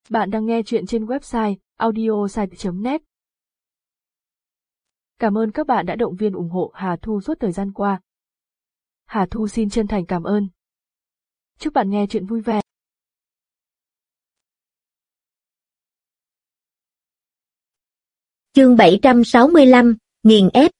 Bạn đang nghe chuyện trên website audiosite.net. Cảm ơn các bạn đã động viên ủng hộ Hà Thu suốt thời gian qua. Hà Thu xin chân thành cảm ơn. Chúc bạn nghe chuyện vui vẻ. Chương 765, nghiền ép.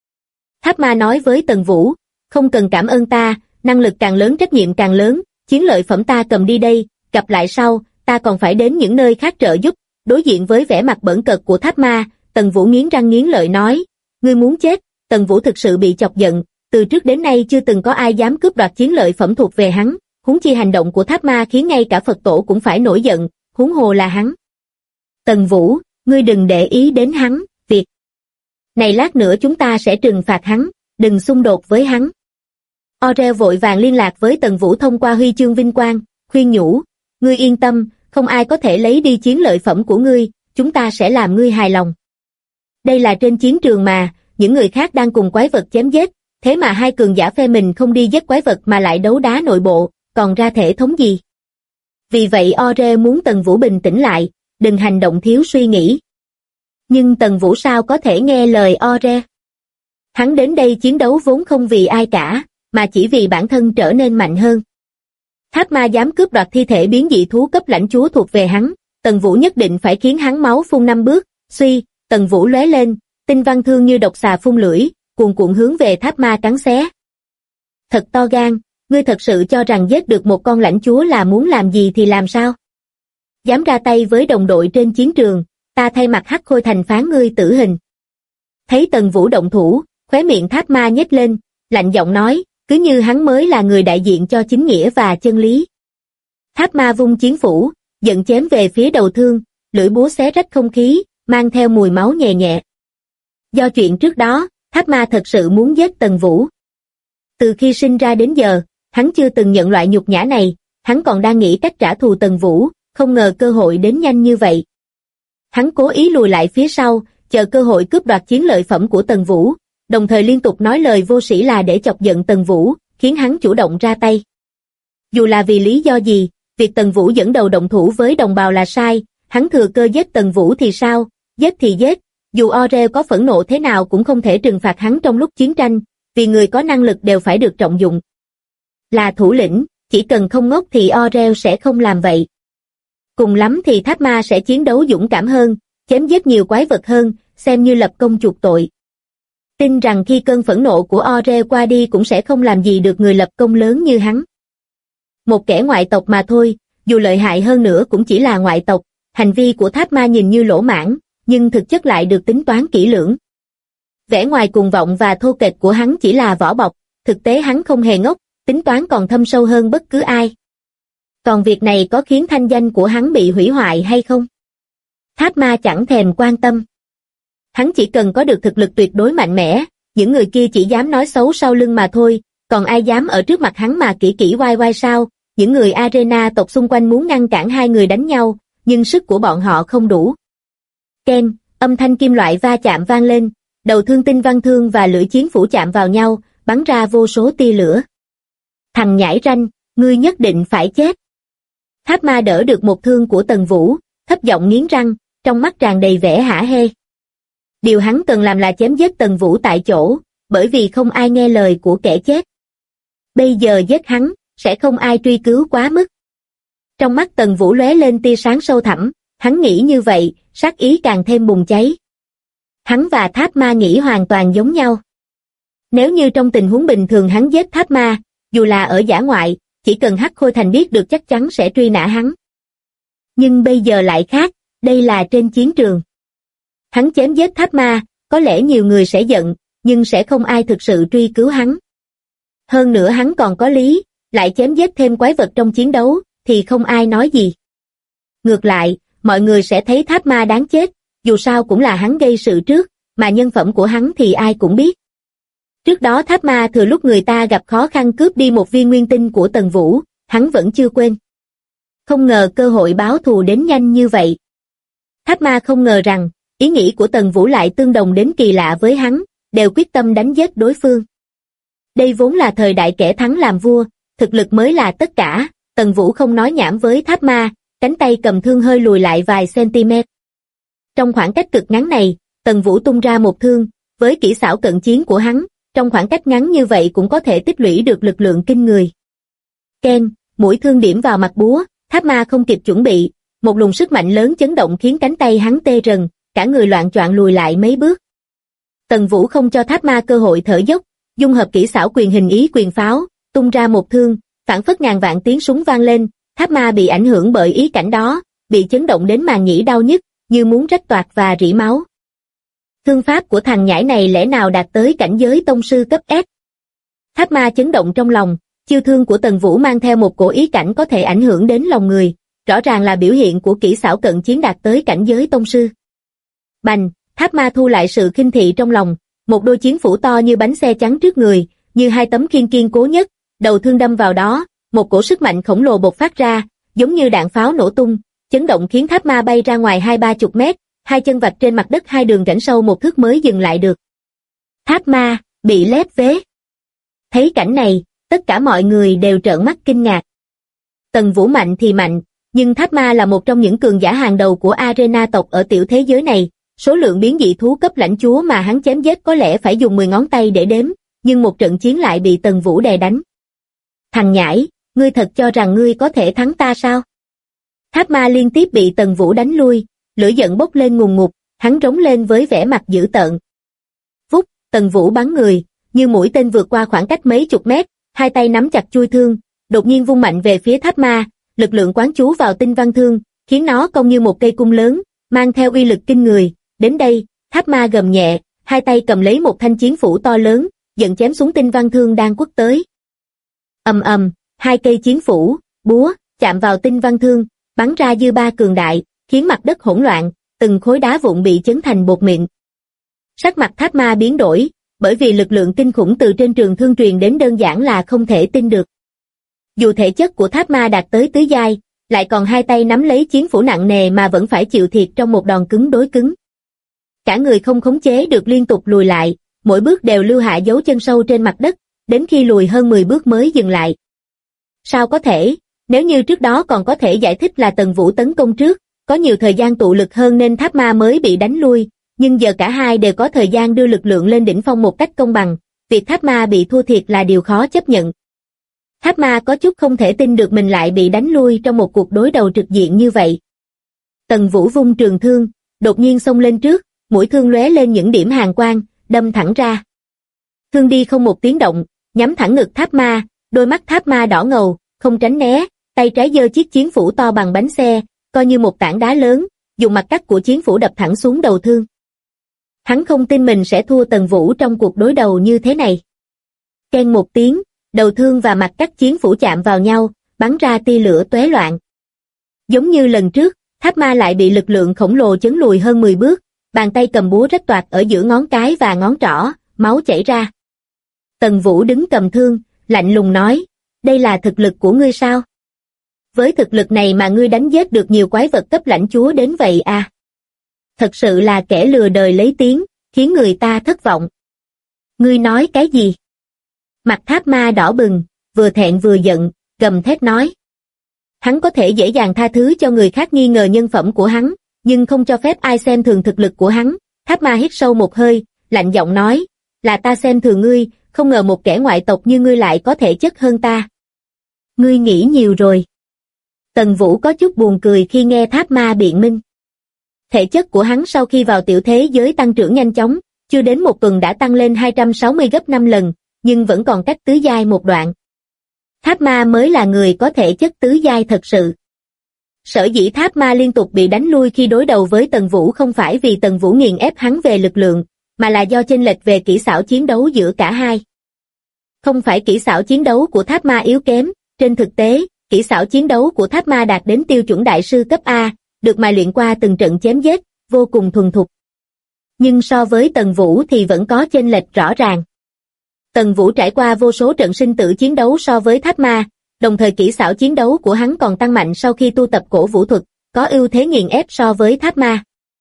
Tháp Ma nói với Tần Vũ, không cần cảm ơn ta, năng lực càng lớn trách nhiệm càng lớn, chiến lợi phẩm ta cầm đi đây, gặp lại sau, ta còn phải đến những nơi khác trợ giúp. Đối diện với vẻ mặt bỡn cợt của Tháp Ma, Tần Vũ nghiến răng nghiến lợi nói, ngươi muốn chết. Tần Vũ thực sự bị chọc giận, từ trước đến nay chưa từng có ai dám cướp đoạt chiến lợi phẩm thuộc về hắn, huống chi hành động của Tháp Ma khiến ngay cả Phật tổ cũng phải nổi giận, huống hồ là hắn. Tần Vũ, ngươi đừng để ý đến hắn, việc này lát nữa chúng ta sẽ trừng phạt hắn, đừng xung đột với hắn. Orel vội vàng liên lạc với Tần Vũ thông qua huy chương vinh quang, khuyên nhủ, ngươi yên tâm, không ai có thể lấy đi chiến lợi phẩm của ngươi, chúng ta sẽ làm ngươi hài lòng. Đây là trên chiến trường mà, những người khác đang cùng quái vật chém giết, thế mà hai cường giả phe mình không đi giết quái vật mà lại đấu đá nội bộ, còn ra thể thống gì? Vì vậy Orel muốn Tần Vũ bình tĩnh lại, đừng hành động thiếu suy nghĩ. Nhưng Tần Vũ sao có thể nghe lời Orel? Hắn đến đây chiến đấu vốn không vì ai cả, mà chỉ vì bản thân trở nên mạnh hơn. Tháp Ma dám cướp đoạt thi thể biến dị thú cấp lãnh chúa thuộc về hắn, Tần Vũ nhất định phải khiến hắn máu phun 5 bước. Suy, Tần Vũ lóe lên, tinh văn thương như độc xà phun lưỡi, cuồn cuộn hướng về Tháp Ma cắn xé. Thật to gan, ngươi thật sự cho rằng giết được một con lãnh chúa là muốn làm gì thì làm sao? Dám ra tay với đồng đội trên chiến trường, ta thay mặt Hắc Khôi Thành phán ngươi tử hình. Thấy Tần Vũ động thủ, khóe miệng Tháp Ma nhếch lên, lạnh giọng nói, cứ như hắn mới là người đại diện cho chính nghĩa và chân lý. Tháp Ma vung chiến phủ, giận chém về phía đầu thương, lưỡi búa xé rách không khí, mang theo mùi máu nhẹ nhẹ. Do chuyện trước đó, Tháp Ma thật sự muốn giết Tần Vũ. Từ khi sinh ra đến giờ, hắn chưa từng nhận loại nhục nhã này, hắn còn đang nghĩ cách trả thù Tần Vũ, không ngờ cơ hội đến nhanh như vậy. Hắn cố ý lùi lại phía sau, chờ cơ hội cướp đoạt chiến lợi phẩm của Tần Vũ, đồng thời liên tục nói lời vô sĩ là để chọc giận Tần Vũ, khiến hắn chủ động ra tay. Dù là vì lý do gì, việc Tần Vũ dẫn đầu động thủ với đồng bào là sai, hắn thừa cơ giết Tần Vũ thì sao, giết thì giết, dù Orel có phẫn nộ thế nào cũng không thể trừng phạt hắn trong lúc chiến tranh, vì người có năng lực đều phải được trọng dụng. Là thủ lĩnh, chỉ cần không ngốc thì Orel sẽ không làm vậy. Cùng lắm thì Tháp Ma sẽ chiến đấu dũng cảm hơn, chém giết nhiều quái vật hơn, xem như lập công chuộc tội. Tin rằng khi cơn phẫn nộ của Orel qua đi cũng sẽ không làm gì được người lập công lớn như hắn. Một kẻ ngoại tộc mà thôi, dù lợi hại hơn nữa cũng chỉ là ngoại tộc, hành vi của Tháp Ma nhìn như lỗ mãng, nhưng thực chất lại được tính toán kỹ lưỡng. Vẻ ngoài cuồng vọng và thô kệch của hắn chỉ là vỏ bọc, thực tế hắn không hề ngốc, tính toán còn thâm sâu hơn bất cứ ai. Còn việc này có khiến thanh danh của hắn bị hủy hoại hay không? Tháp Ma chẳng thèm quan tâm. Hắn chỉ cần có được thực lực tuyệt đối mạnh mẽ, những người kia chỉ dám nói xấu sau lưng mà thôi, còn ai dám ở trước mặt hắn mà kỹ kỹ oai oai sao? Những người Arena tộc xung quanh muốn ngăn cản hai người đánh nhau, nhưng sức của bọn họ không đủ. Ken, âm thanh kim loại va chạm vang lên, đầu thương tinh văn thương và lưỡi chiến phủ chạm vào nhau, bắn ra vô số tia lửa. Thằng nhãi ranh, ngươi nhất định phải chết. Tháp Ma đỡ được một thương của Tần Vũ, thấp giọng nghiến răng, trong mắt tràn đầy vẻ hả hê. Điều hắn cần làm là chém giết Tần Vũ tại chỗ, bởi vì không ai nghe lời của kẻ chết. Bây giờ giết hắn, sẽ không ai truy cứu quá mức. Trong mắt Tần Vũ lóe lên tia sáng sâu thẳm, hắn nghĩ như vậy, sát ý càng thêm bùng cháy. Hắn và Tháp Ma nghĩ hoàn toàn giống nhau. Nếu như trong tình huống bình thường hắn giết Tháp Ma, dù là ở dã ngoại, chỉ cần Hắc Khôi Thành biết được chắc chắn sẽ truy nã hắn. Nhưng bây giờ lại khác, đây là trên chiến trường. Hắn chém giết Tháp Ma, có lẽ nhiều người sẽ giận, nhưng sẽ không ai thực sự truy cứu hắn. Hơn nữa hắn còn có lý, lại chém giết thêm quái vật trong chiến đấu, thì không ai nói gì. Ngược lại, mọi người sẽ thấy Tháp Ma đáng chết, dù sao cũng là hắn gây sự trước, mà nhân phẩm của hắn thì ai cũng biết. Trước đó Tháp Ma thừa lúc người ta gặp khó khăn cướp đi một viên nguyên tinh của Tần Vũ, hắn vẫn chưa quên. Không ngờ cơ hội báo thù đến nhanh như vậy. Tháp Ma không ngờ rằng, ý nghĩ của Tần Vũ lại tương đồng đến kỳ lạ với hắn, đều quyết tâm đánh giết đối phương. Đây vốn là thời đại kẻ thắng làm vua, thực lực mới là tất cả, Tần Vũ không nói nhảm với Tháp Ma, cánh tay cầm thương hơi lùi lại vài cm. Trong khoảng cách cực ngắn này, Tần Vũ tung ra một thương, với kỹ xảo cận chiến của hắn, trong khoảng cách ngắn như vậy cũng có thể tích lũy được lực lượng kinh người. Keng, mũi thương điểm vào mặt búa, Tháp Ma không kịp chuẩn bị, một luồng sức mạnh lớn chấn động khiến cánh tay hắn tê rần, cả người loạng choạng lùi lại mấy bước. Tần Vũ không cho Tháp Ma cơ hội thở dốc, dung hợp kỹ xảo quyền hình ý quyền pháo, tung ra một thương, phảng phất ngàn vạn tiếng súng vang lên, Tháp Ma bị ảnh hưởng bởi ý cảnh đó, bị chấn động đến màng nhĩ đau nhức, như muốn rách toạc và rỉ máu. Thương pháp của thằng nhãi này lẽ nào đạt tới cảnh giới tông sư cấp S? Tháp Ma chấn động trong lòng, chiêu thương của Tần Vũ mang theo một cổ ý cảnh có thể ảnh hưởng đến lòng người, rõ ràng là biểu hiện của kỹ xảo cận chiến đạt tới cảnh giới tông sư. Bành, Tháp Ma thu lại sự khinh thị trong lòng, một đôi chiến phủ to như bánh xe chắn trước người, như hai tấm khiên kiên cố nhất, đầu thương đâm vào đó, một cổ sức mạnh khổng lồ bộc phát ra, giống như đạn pháo nổ tung, chấn động khiến Tháp Ma bay ra ngoài 20-30 mét, hai chân vạch trên mặt đất hai đường rãnh sâu một thước mới dừng lại được. Tháp Ma bị lép vế. Thấy cảnh này, tất cả mọi người đều trợn mắt kinh ngạc. Tần Vũ mạnh thì mạnh, nhưng Tháp Ma là một trong những cường giả hàng đầu của Arena tộc ở tiểu thế giới này, số lượng biến dị thú cấp lãnh chúa mà hắn chém giết có lẽ phải dùng 10 ngón tay để đếm, nhưng một trận chiến lại bị Tần Vũ đè đánh. Thằng nhãi, ngươi thật cho rằng ngươi có thể thắng ta sao? Tháp Ma liên tiếp bị Tần Vũ đánh lui, lửa giận bốc lên ngùn ngụt, hắn rống lên với vẻ mặt dữ tợn. Vút, Tần Vũ bắn người, như mũi tên vượt qua khoảng cách mấy chục mét, hai tay nắm chặt chuôi thương, đột nhiên vung mạnh về phía Tháp Ma, lực lượng quán chú vào tinh văn thương, khiến nó cong như một cây cung lớn, mang theo uy lực kinh người. Đến đây, Tháp Ma gầm nhẹ, hai tay cầm lấy một thanh chiến phủ to lớn, giận chém xuống tinh văn thương đang quất tới. Ầm ầm, hai cây chiến phủ, búa, chạm vào tinh văn thương, bắn ra dư ba cường đại, khiến mặt đất hỗn loạn, từng khối đá vụn bị chấn thành bột mịn. Sắc mặt Tháp Ma biến đổi, bởi vì lực lượng kinh khủng từ trên trường thương truyền đến đơn giản là không thể tin được. Dù thể chất của Tháp Ma đạt tới tứ giai, lại còn hai tay nắm lấy chiến phủ nặng nề mà vẫn phải chịu thiệt trong một đòn cứng đối cứng. Cả người không khống chế được liên tục lùi lại, mỗi bước đều lưu hạ dấu chân sâu trên mặt đất, đến khi lùi hơn 10 bước mới dừng lại. Sao có thể, nếu như trước đó còn có thể giải thích là Tần Vũ tấn công trước, có nhiều thời gian tụ lực hơn nên Tháp Ma mới bị đánh lui, nhưng giờ cả hai đều có thời gian đưa lực lượng lên đỉnh phong một cách công bằng, việc Tháp Ma bị thua thiệt là điều khó chấp nhận. Tháp Ma có chút không thể tin được mình lại bị đánh lui trong một cuộc đối đầu trực diện như vậy. Tần Vũ vung trường thương, đột nhiên xông lên trước, mũi thương lóe lên những điểm hàn quang, đâm thẳng ra. Thương đi không một tiếng động, nhắm thẳng ngực Tháp Ma, đôi mắt Tháp Ma đỏ ngầu, không tránh né, tay trái giơ chiếc chiến phủ to bằng bánh xe, coi như một tảng đá lớn, dùng mặt cắt của chiến phủ đập thẳng xuống đầu thương. Hắn không tin mình sẽ thua Tần Vũ trong cuộc đối đầu như thế này. Keng một tiếng, đầu thương và mặt cắt chiến phủ chạm vào nhau, bắn ra tia lửa tóe loạn. Giống như lần trước, Tháp Ma lại bị lực lượng khổng lồ chấn lùi hơn 10 bước, bàn tay cầm búa rách toạc ở giữa ngón cái và ngón trỏ, máu chảy ra. Tần Vũ đứng cầm thương, lạnh lùng nói, đây là thực lực của ngươi sao? Với thực lực này mà ngươi đánh giết được nhiều quái vật cấp lãnh chúa đến vậy à? Thật sự là kẻ lừa đời lấy tiếng, khiến người ta thất vọng. Ngươi nói cái gì? Mặt Tháp Ma đỏ bừng, vừa thẹn vừa giận, gầm thét nói. Hắn có thể dễ dàng tha thứ cho người khác nghi ngờ nhân phẩm của hắn, nhưng không cho phép ai xem thường thực lực của hắn. Tháp Ma hít sâu một hơi, lạnh giọng nói, là ta xem thường ngươi, không ngờ một kẻ ngoại tộc như ngươi lại có thể chất hơn ta. Ngươi nghĩ nhiều rồi. Tần Vũ có chút buồn cười khi nghe Tháp Ma biện minh. Thể chất của hắn sau khi vào tiểu thế giới tăng trưởng nhanh chóng, chưa đến một tuần đã tăng lên 260 gấp 5 lần, nhưng vẫn còn cách tứ giai một đoạn. Tháp Ma mới là người có thể chất tứ giai thật sự. Sở dĩ Tháp Ma liên tục bị đánh lui khi đối đầu với Tần Vũ không phải vì Tần Vũ nghiền ép hắn về lực lượng, mà là do chênh lệch về kỹ xảo chiến đấu giữa cả hai. Không phải kỹ xảo chiến đấu của Tháp Ma yếu kém, trên thực tế, kỹ xảo chiến đấu của Tháp Ma đạt đến tiêu chuẩn đại sư cấp A, được mài luyện qua từng trận chém giết, vô cùng thuần thục. Nhưng so với Tần Vũ thì vẫn có chênh lệch rõ ràng. Tần Vũ trải qua vô số trận sinh tử chiến đấu so với Tháp Ma, đồng thời kỹ xảo chiến đấu của hắn còn tăng mạnh sau khi tu tập cổ vũ thuật, có ưu thế nghiền ép so với Tháp Ma.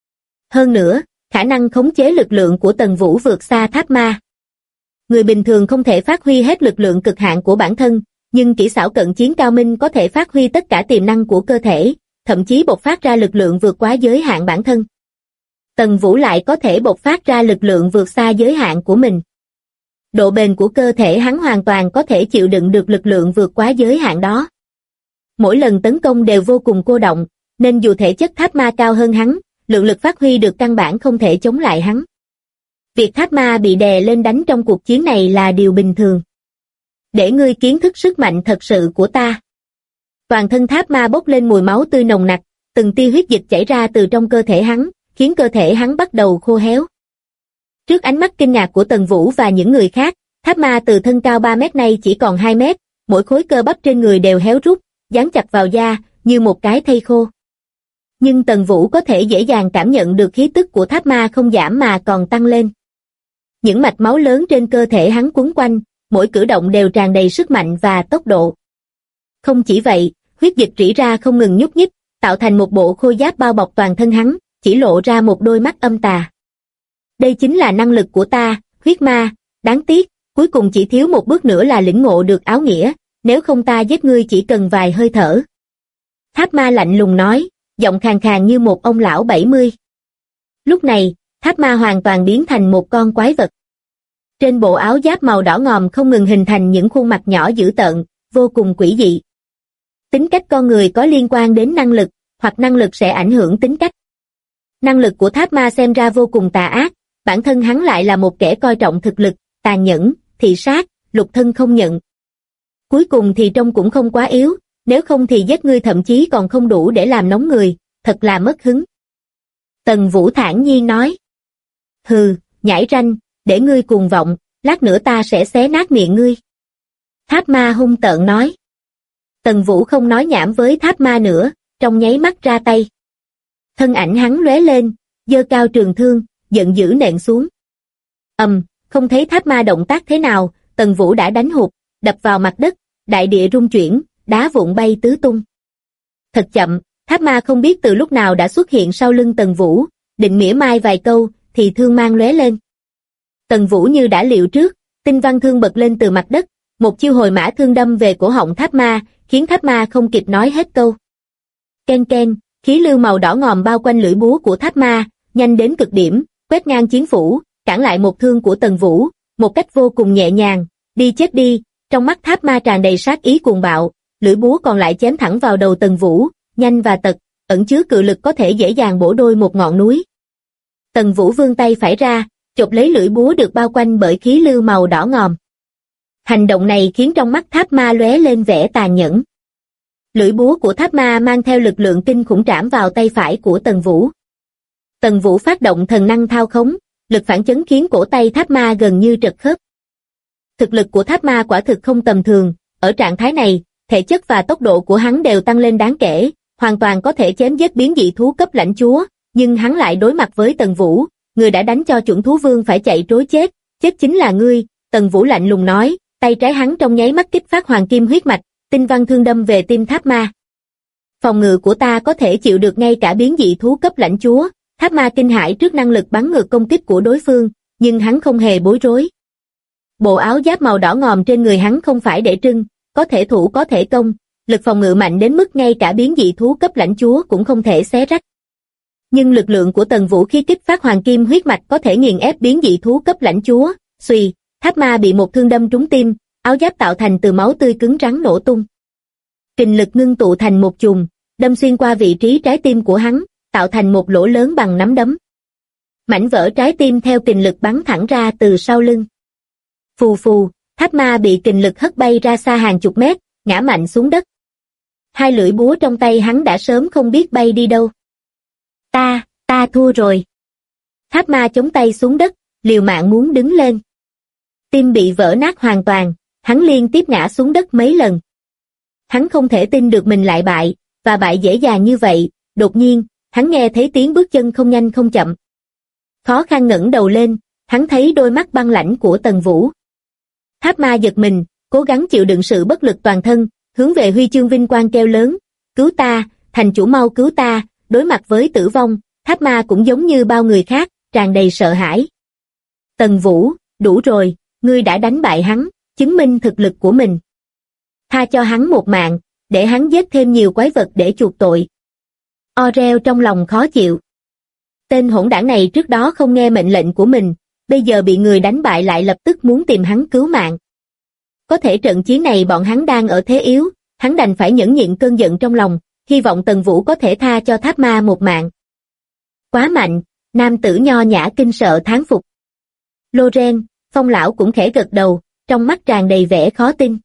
Hơn nữa, khả năng khống chế lực lượng của Tần Vũ vượt xa Tháp Ma. Người bình thường không thể phát huy hết lực lượng cực hạn của bản thân, nhưng kỹ xảo cận chiến cao minh có thể phát huy tất cả tiềm năng của cơ thể, thậm chí bộc phát ra lực lượng vượt quá giới hạn bản thân. Tần Vũ lại có thể bộc phát ra lực lượng vượt xa giới hạn của mình. Độ bền của cơ thể hắn hoàn toàn có thể chịu đựng được lực lượng vượt quá giới hạn đó. Mỗi lần tấn công đều vô cùng cô động, nên dù thể chất tháp ma cao hơn hắn, lượng lực phát huy được căn bản không thể chống lại hắn. Việc tháp ma bị đè lên đánh trong cuộc chiến này là điều bình thường. Để ngươi kiến thức sức mạnh thật sự của ta. Toàn thân tháp ma bốc lên mùi máu tươi nồng nặc, từng tia huyết dịch chảy ra từ trong cơ thể hắn, khiến cơ thể hắn bắt đầu khô héo. Trước ánh mắt kinh ngạc của Tần Vũ và những người khác, tháp ma từ thân cao 3 mét nay chỉ còn 2 mét, mỗi khối cơ bắp trên người đều héo rút, dán chặt vào da, như một cái thây khô. Nhưng Tần Vũ có thể dễ dàng cảm nhận được khí tức của tháp ma không giảm mà còn tăng lên. Những mạch máu lớn trên cơ thể hắn quấn quanh, mỗi cử động đều tràn đầy sức mạnh và tốc độ. Không chỉ vậy, huyết dịch rỉ ra không ngừng nhúc nhích, tạo thành một bộ khôi giáp bao bọc toàn thân hắn, chỉ lộ ra một đôi mắt âm tà. Đây chính là năng lực của ta, huyết ma, đáng tiếc, cuối cùng chỉ thiếu một bước nữa là lĩnh ngộ được áo nghĩa, nếu không ta giết ngươi chỉ cần vài hơi thở. Tháp ma lạnh lùng nói, giọng khàn khàn như một ông lão 70. Lúc này, tháp ma hoàn toàn biến thành một con quái vật. Trên bộ áo giáp màu đỏ ngòm không ngừng hình thành những khuôn mặt nhỏ dữ tợn, vô cùng quỷ dị. Tính cách con người có liên quan đến năng lực, hoặc năng lực sẽ ảnh hưởng tính cách. Năng lực của tháp ma xem ra vô cùng tà ác, bản thân hắn lại là một kẻ coi trọng thực lực, tàn nhẫn, thị sát, lục thân không nhận. Cuối cùng thì trông cũng không quá yếu, nếu không thì giết ngươi thậm chí còn không đủ để làm nóng người, thật là mất hứng. Tần Vũ thản nhiên nói. Hừ, nhãi ranh, để ngươi cuồng vọng, lát nữa ta sẽ xé nát miệng ngươi. Tháp ma hung tợn nói. Tần Vũ không nói nhảm với tháp ma nữa, trong nháy mắt ra tay. Thân ảnh hắn lóe lên, giơ cao trường thương, giận dữ nện xuống. Không thấy tháp ma động tác thế nào, Tần Vũ đã đánh hụt, đập vào mặt đất, đại địa rung chuyển, đá vụn bay tứ tung. Thật chậm, tháp ma không biết từ lúc nào đã xuất hiện sau lưng Tần Vũ, định mỉa mai vài câu, thì thương mang lóe lên. Tần Vũ như đã liệu trước, tinh văn thương bật lên từ mặt đất, một chiêu hồi mã thương đâm về cổ họng tháp ma, khiến tháp ma không kịp nói hết câu. Ken ken, khí lưu màu đỏ ngòm bao quanh lưỡi búa của tháp ma, nhanh đến cực điểm, quét ngang chiến phủ, cản lại một thương của Tần Vũ, một cách vô cùng nhẹ nhàng. Đi chết đi, trong mắt tháp ma tràn đầy sát ý cuồng bạo, lưỡi búa còn lại chém thẳng vào đầu Tần Vũ, nhanh và tật, ẩn chứa cự lực có thể dễ dàng bổ đôi một ngọn núi. Tần Vũ vươn tay phải ra, chộp lấy lưỡi búa được bao quanh bởi khí lưu màu đỏ ngòm. Hành động này khiến trong mắt tháp ma lóe lên vẻ tàn nhẫn. Lưỡi búa của tháp ma mang theo lực lượng kinh khủng trảm vào tay phải của Tần Vũ. Tần Vũ phát động thần năng thao khống, lực phản chấn khiến cổ tay tháp ma gần như trật khớp. Thực lực của tháp ma quả thực không tầm thường, ở trạng thái này, thể chất và tốc độ của hắn đều tăng lên đáng kể, hoàn toàn có thể chém giết biến dị thú cấp lãnh chúa, nhưng hắn lại đối mặt với Tần Vũ, người đã đánh cho chuẩn thú vương phải chạy trối chết, chết chính là ngươi, Tần Vũ lạnh lùng nói, tay trái hắn trong nháy mắt kích phát hoàng kim huyết mạch, tinh văn thương đâm về tim tháp ma. Phòng ngự của ta có thể chịu được ngay cả biến dị thú cấp lãnh chúa, tháp ma kinh hãi trước năng lực bắn ngược công kích của đối phương, nhưng hắn không hề bối rối. Bộ áo giáp màu đỏ ngòm trên người hắn không phải để trưng, có thể thủ có thể công, lực phòng ngự mạnh đến mức ngay cả biến dị thú cấp lãnh chúa cũng không thể xé rách. Nhưng lực lượng của Tần Vũ khi kích phát hoàng kim huyết mạch có thể nghiền ép biến dị thú cấp lãnh chúa, xuy, tháp ma bị một thương đâm trúng tim, áo giáp tạo thành từ máu tươi cứng rắn nổ tung. Kình lực ngưng tụ thành một chùm, đâm xuyên qua vị trí trái tim của hắn, tạo thành một lỗ lớn bằng nắm đấm. Mảnh vỡ trái tim theo kình lực bắn thẳng ra từ sau lưng. Phù phù, tháp ma bị kình lực hất bay ra xa hàng chục mét, ngã mạnh xuống đất. Hai lưỡi búa trong tay hắn đã sớm không biết bay đi đâu. Ta thua rồi. Tháp ma chống tay xuống đất, liều mạng muốn đứng lên. Tim bị vỡ nát hoàn toàn, hắn liên tiếp ngã xuống đất mấy lần. Hắn không thể tin được mình lại bại, và bại dễ dàng như vậy, đột nhiên, hắn nghe thấy tiếng bước chân không nhanh không chậm. Khó khăn ngẩng đầu lên, hắn thấy đôi mắt băng lãnh của Tần Vũ. Tháp ma giật mình, cố gắng chịu đựng sự bất lực toàn thân, hướng về huy chương vinh quang kêu lớn, cứu ta, thành chủ mau cứu ta. Đối mặt với tử vong, tháp ma cũng giống như bao người khác, tràn đầy sợ hãi. Tần Vũ, đủ rồi, ngươi đã đánh bại hắn, chứng minh thực lực của mình. Tha cho hắn một mạng, để hắn giết thêm nhiều quái vật để chuộc tội. Orel trong lòng khó chịu. Tên hỗn đảng này trước đó không nghe mệnh lệnh của mình, bây giờ bị người đánh bại lại lập tức muốn tìm hắn cứu mạng. Có thể trận chiến này bọn hắn đang ở thế yếu, hắn đành phải nhẫn nhịn cơn giận trong lòng, hy vọng Tần Vũ có thể tha cho Tháp Ma một mạng. Quá mạnh, nam tử nho nhã kinh sợ thán phục. Loren, Phong lão cũng khẽ gật đầu, trong mắt tràn đầy vẻ khó tin.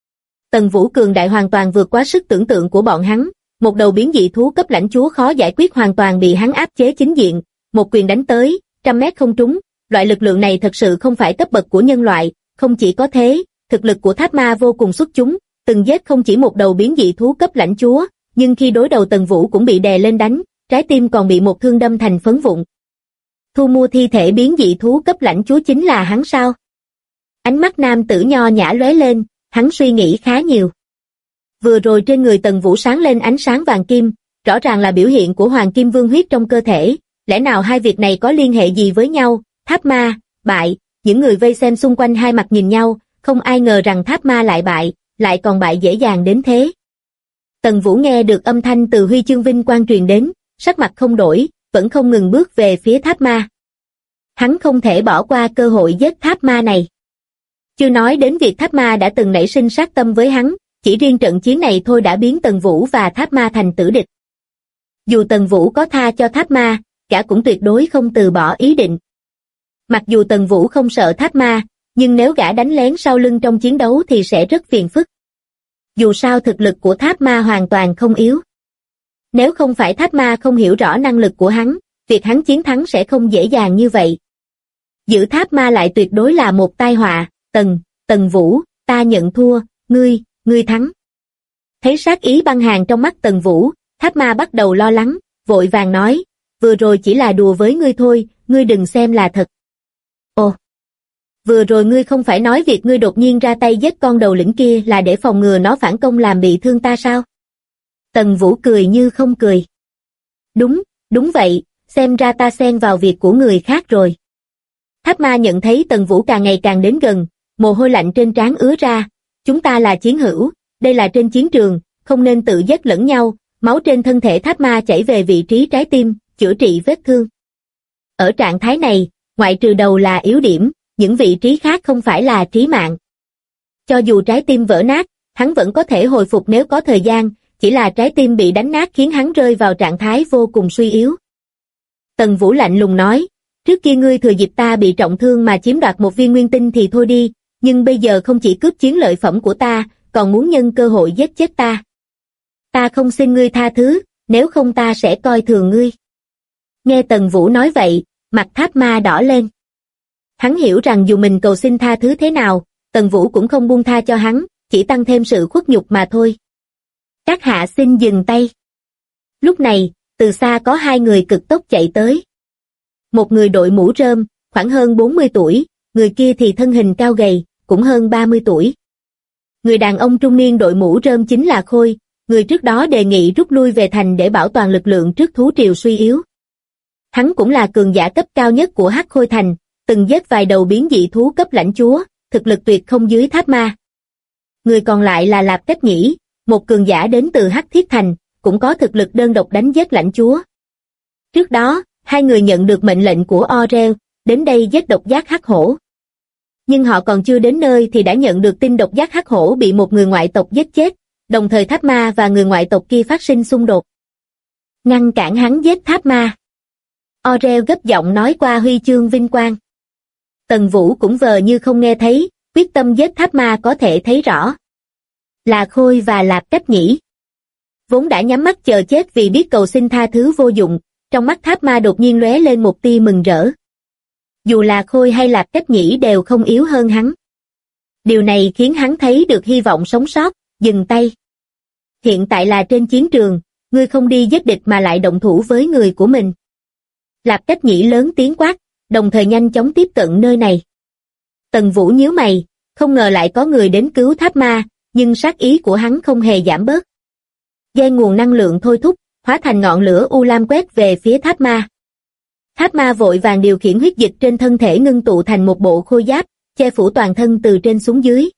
Tần Vũ cường đại hoàn toàn vượt quá sức tưởng tượng của bọn hắn, một đầu biến dị thú cấp lãnh chúa khó giải quyết hoàn toàn bị hắn áp chế chính diện, một quyền đánh tới, 100 mét không trúng, loại lực lượng này thật sự không phải cấp bậc của nhân loại, không chỉ có thế, thực lực của Tháp Ma vô cùng xuất chúng, từng giết không chỉ một đầu biến dị thú cấp lãnh chúa, nhưng khi đối đầu Tần Vũ cũng bị đè lên đánh, trái tim còn bị một thương đâm thành phấn vụn. Thu mua thi thể biến dị thú cấp lãnh chúa chính là hắn sao? Ánh mắt nam tử nho nhã lóe lên, hắn suy nghĩ khá nhiều. Vừa rồi trên người Tần Vũ sáng lên ánh sáng vàng kim, rõ ràng là biểu hiện của Hoàng Kim Vương huyết trong cơ thể, lẽ nào hai việc này có liên hệ gì với nhau? Tháp Ma bại, những người vây xem xung quanh hai mặt nhìn nhau, không ai ngờ rằng Tháp Ma lại bại, lại còn bại dễ dàng đến thế. Tần Vũ nghe được âm thanh từ huy chương vinh quang truyền đến, sắc mặt không đổi, vẫn không ngừng bước về phía Tháp Ma. Hắn không thể bỏ qua cơ hội giết Tháp Ma này. Chưa nói đến việc Tháp Ma đã từng nảy sinh sát tâm với hắn, chỉ riêng trận chiến này thôi đã biến Tần Vũ và Tháp Ma thành tử địch. Dù Tần Vũ có tha cho Tháp Ma, gã cũng tuyệt đối không từ bỏ ý định. Mặc dù Tần Vũ không sợ Tháp Ma, nhưng nếu gã đánh lén sau lưng trong chiến đấu thì sẽ rất phiền phức. Dù sao thực lực của Tháp Ma hoàn toàn không yếu. Nếu không phải Tháp Ma không hiểu rõ năng lực của hắn, việc hắn chiến thắng sẽ không dễ dàng như vậy. Giữ Tháp Ma lại tuyệt đối là một tai họa. Tần Vũ, ta nhận thua, ngươi thắng. Thấy sát ý băng hàng trong mắt Tần Vũ, Tháp Ma bắt đầu lo lắng, vội vàng nói, vừa rồi chỉ là đùa với ngươi thôi, ngươi đừng xem là thật. Ồ, vừa rồi ngươi không phải nói việc ngươi đột nhiên ra tay giết con đầu lĩnh kia là để phòng ngừa nó phản công làm bị thương ta sao? Tần Vũ cười như không cười. Đúng vậy, xem ra ta xen vào việc của người khác rồi. Tháp Ma nhận thấy Tần Vũ càng ngày càng đến gần, mồ hôi lạnh trên trán ứa ra, chúng ta là chiến hữu, đây là trên chiến trường, không nên tự giết lẫn nhau, máu trên thân thể Tháp Ma chảy về vị trí trái tim, chữa trị vết thương. Ở trạng thái này, ngoại trừ đầu là yếu điểm, những vị trí khác không phải là trí mạng. Cho dù trái tim vỡ nát, hắn vẫn có thể hồi phục nếu có thời gian, chỉ là trái tim bị đánh nát khiến hắn rơi vào trạng thái vô cùng suy yếu. Tần Vũ lạnh lùng nói, trước kia ngươi thừa dịp ta bị trọng thương mà chiếm đoạt một viên nguyên tinh thì thôi đi, nhưng bây giờ không chỉ cướp chiến lợi phẩm của ta, còn muốn nhân cơ hội giết chết ta. Ta không xin ngươi tha thứ, nếu không ta sẽ coi thường ngươi. Nghe Tần Vũ nói vậy, mặt Tháp Ma đỏ lên. Hắn hiểu rằng dù mình cầu xin tha thứ thế nào, Tần Vũ cũng không buông tha cho hắn, chỉ tăng thêm sự khuất nhục mà thôi. Các hạ xin dừng tay. Lúc này, từ xa có hai người cực tốc chạy tới. Một người đội mũ rơm, khoảng hơn 40 tuổi, người kia thì thân hình cao gầy, cũng hơn 30 tuổi. Người đàn ông trung niên đội mũ rơm chính là Khôi, người trước đó đề nghị rút lui về thành để bảo toàn lực lượng trước thú triều suy yếu. Hắn cũng là cường giả cấp cao nhất của Hắc Khôi Thành, từng giết vài đầu biến dị thú cấp lãnh chúa, thực lực tuyệt không dưới Tháp Ma. Người còn lại là Lạp Cách Nhĩ, một cường giả đến từ Hắc Thiết Thành, cũng có thực lực đơn độc đánh giết lãnh chúa. Trước đó, hai người nhận được mệnh lệnh của Orel, đến đây giết độc giác hắc hổ. Nhưng họ còn chưa đến nơi thì đã nhận được tin độc giác hắc hổ bị một người ngoại tộc giết chết, đồng thời Tháp Ma và người ngoại tộc kia phát sinh xung đột. Ngăn cản hắn giết Tháp Ma. Orel gấp giọng nói qua huy chương vinh quang. Tần Vũ cũng vờ như không nghe thấy, quyết tâm giết Tháp Ma có thể thấy rõ. Là Khôi và Lạp Cách Nhĩ. Vốn đã nhắm mắt chờ chết vì biết cầu xin tha thứ vô dụng, trong mắt Tháp Ma đột nhiên lóe lên một tia mừng rỡ. Dù là Khôi hay Lạp Cách Nhĩ đều không yếu hơn hắn. Điều này khiến hắn thấy được hy vọng sống sót, dừng tay. Hiện tại là trên chiến trường, ngươi không đi giết địch mà lại động thủ với người của mình. Lạp Cách Nhĩ lớn tiếng quát, đồng thời nhanh chóng tiếp cận nơi này. Tần Vũ nhíu mày, không ngờ lại có người đến cứu Tháp Ma, nhưng sát ý của hắn không hề giảm bớt. Dây nguồn năng lượng thôi thúc, hóa thành ngọn lửa u lam quét về phía Tháp Ma. Tháp Ma vội vàng điều khiển huyết dịch trên thân thể ngưng tụ thành một bộ khôi giáp, che phủ toàn thân từ trên xuống dưới.